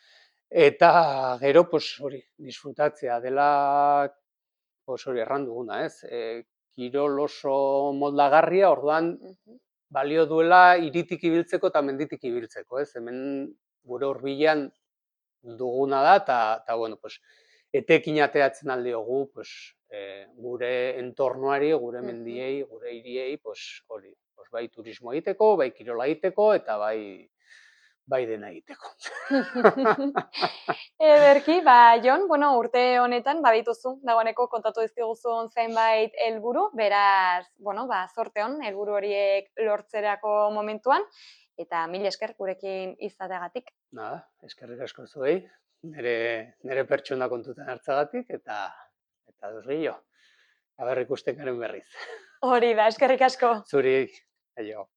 eta gero, pues, hori, disfrutatzea dela, pues, hori erran duguna, ez? E, kirol oso moldagarria, orduan balio duela hiritik ibiltzeko eta menditik ibiltzeko, ez? Hemen gure hurbilean duguna da, eta, eta bueno, pues, etekin ateatzen aldiogu, pues, e, gure entornoari, gure mendiei, gure hiriei, pues, hori, pues, bai turismo egiteko, bai kirola egiteko, eta bai, bai dena egiteko. Ederki, ba, Jon, bueno, urte honetan, badituzu, dagoeneko kontatu dizkiguzun zenbait helburu, beraz, bueno, ba, zorte hon, helburu horiek lortzerako momentuan, eta mil esker gurekin izateagatik. Nada, eskerrik asko zuei, nire, nire pertsona kontutan hartzagatik, eta, eta dos gehiago, aber ikusten garen berriz. Hori da, eskerrik asko. Zuri, aio.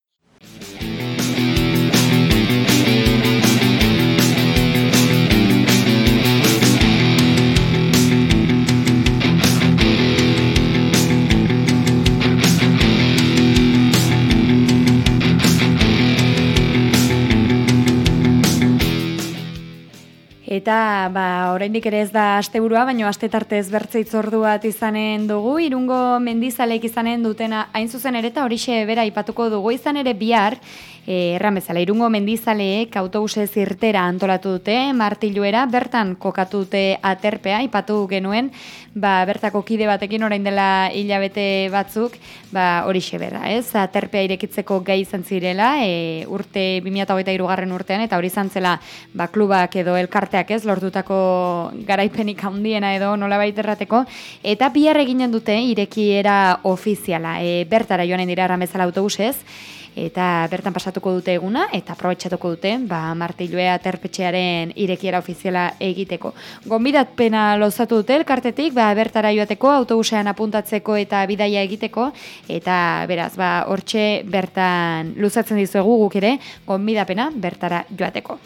Eta, ba, oraindik ere ez da asteburua, baina aste tartez bertze hitzordu bat izanen dugu, Irungo mendizalek izanen dutena hain zuzen ere, eta horixe bera aipatuko dugu, izan ere bihar, e, erran bezala, Irungo mendizaleek autobusez irtera antolatu dute, martiluera, bertan kokatu dute aterpea, aipatu genuen, ba, bertako kide batekin orain dela hilabete batzuk, ba, horixe bera, ez? Aterpea irekitzeko gai izan zirela, e, urte bi mila hogeita hirugarren urtean, eta hori izan zela, ba, klubak edo elkarteak ez, lortutako garaipenik handiena edo nolabait errateko, eta bihar eginen dute irekiera ofiziala, e, bertara joanen dira erran bezala autobusez, eta bertan pasatuko dute eguna, eta aprobetxatuko dute, ba, martilue aterpetxearen irekiera ofiziala egiteko. Gonbidatpena lozatu dute elkartetik, ba, bertara joateko, autobusean apuntatzeko eta bidaia egiteko, eta beraz, ba, hortxe bertan luzatzen dizuegu guk ere, gonbidapena bertara joateko.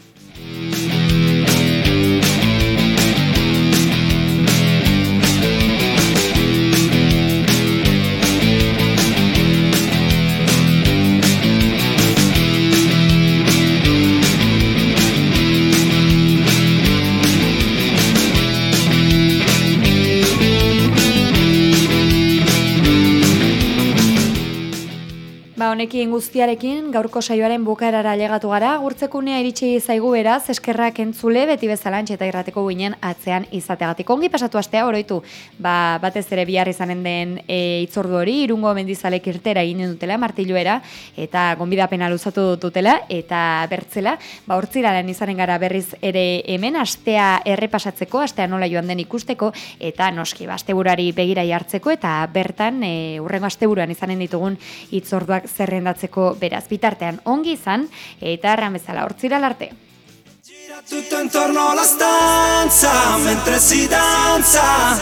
Ba, honekin guztiarekin, gaurko saioaren bukaerara ailegatu gara, gurtzekunea iritsi zaigu beraz, eskerrak entzule, beti bezala Antxeta Irratiko guinen atzean izateagatik. Ongi pasatu astea, oroitu, ba, batez ere bihar izanen den e, itzordu hori, Irungo mendizalek irtera eginen dutela, martiluera, eta gonbidapena luzatu dutela, eta bertzela, ba, hortziraren izanen gara berriz ere hemen, astea errepasatzeko, astea nola joan den ikusteko, eta noski, ba, asteburari begira jartzeko, eta bertan, e, urrengo asteburuan izanen ditugun itzorduak zer zerrendatzeko beraz. Bitartean ongi izan eta erran bezala hortzira arte. Tutto intorno alla stanza mentre si danza,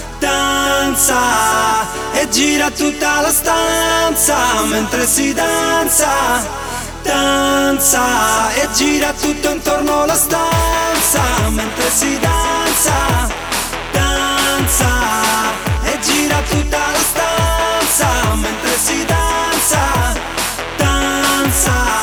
danza e gira tutta la stanza mentre si danza, danza e gira tutto intorno alla stanza mentre si danza, danza e gira tutta la stanza mentre si danza, danza.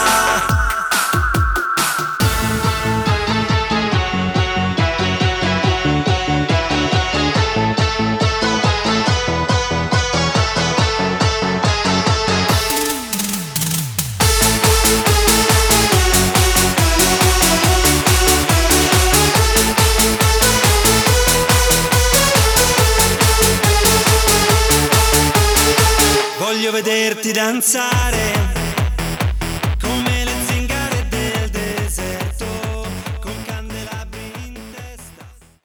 Voglio vederti danzare.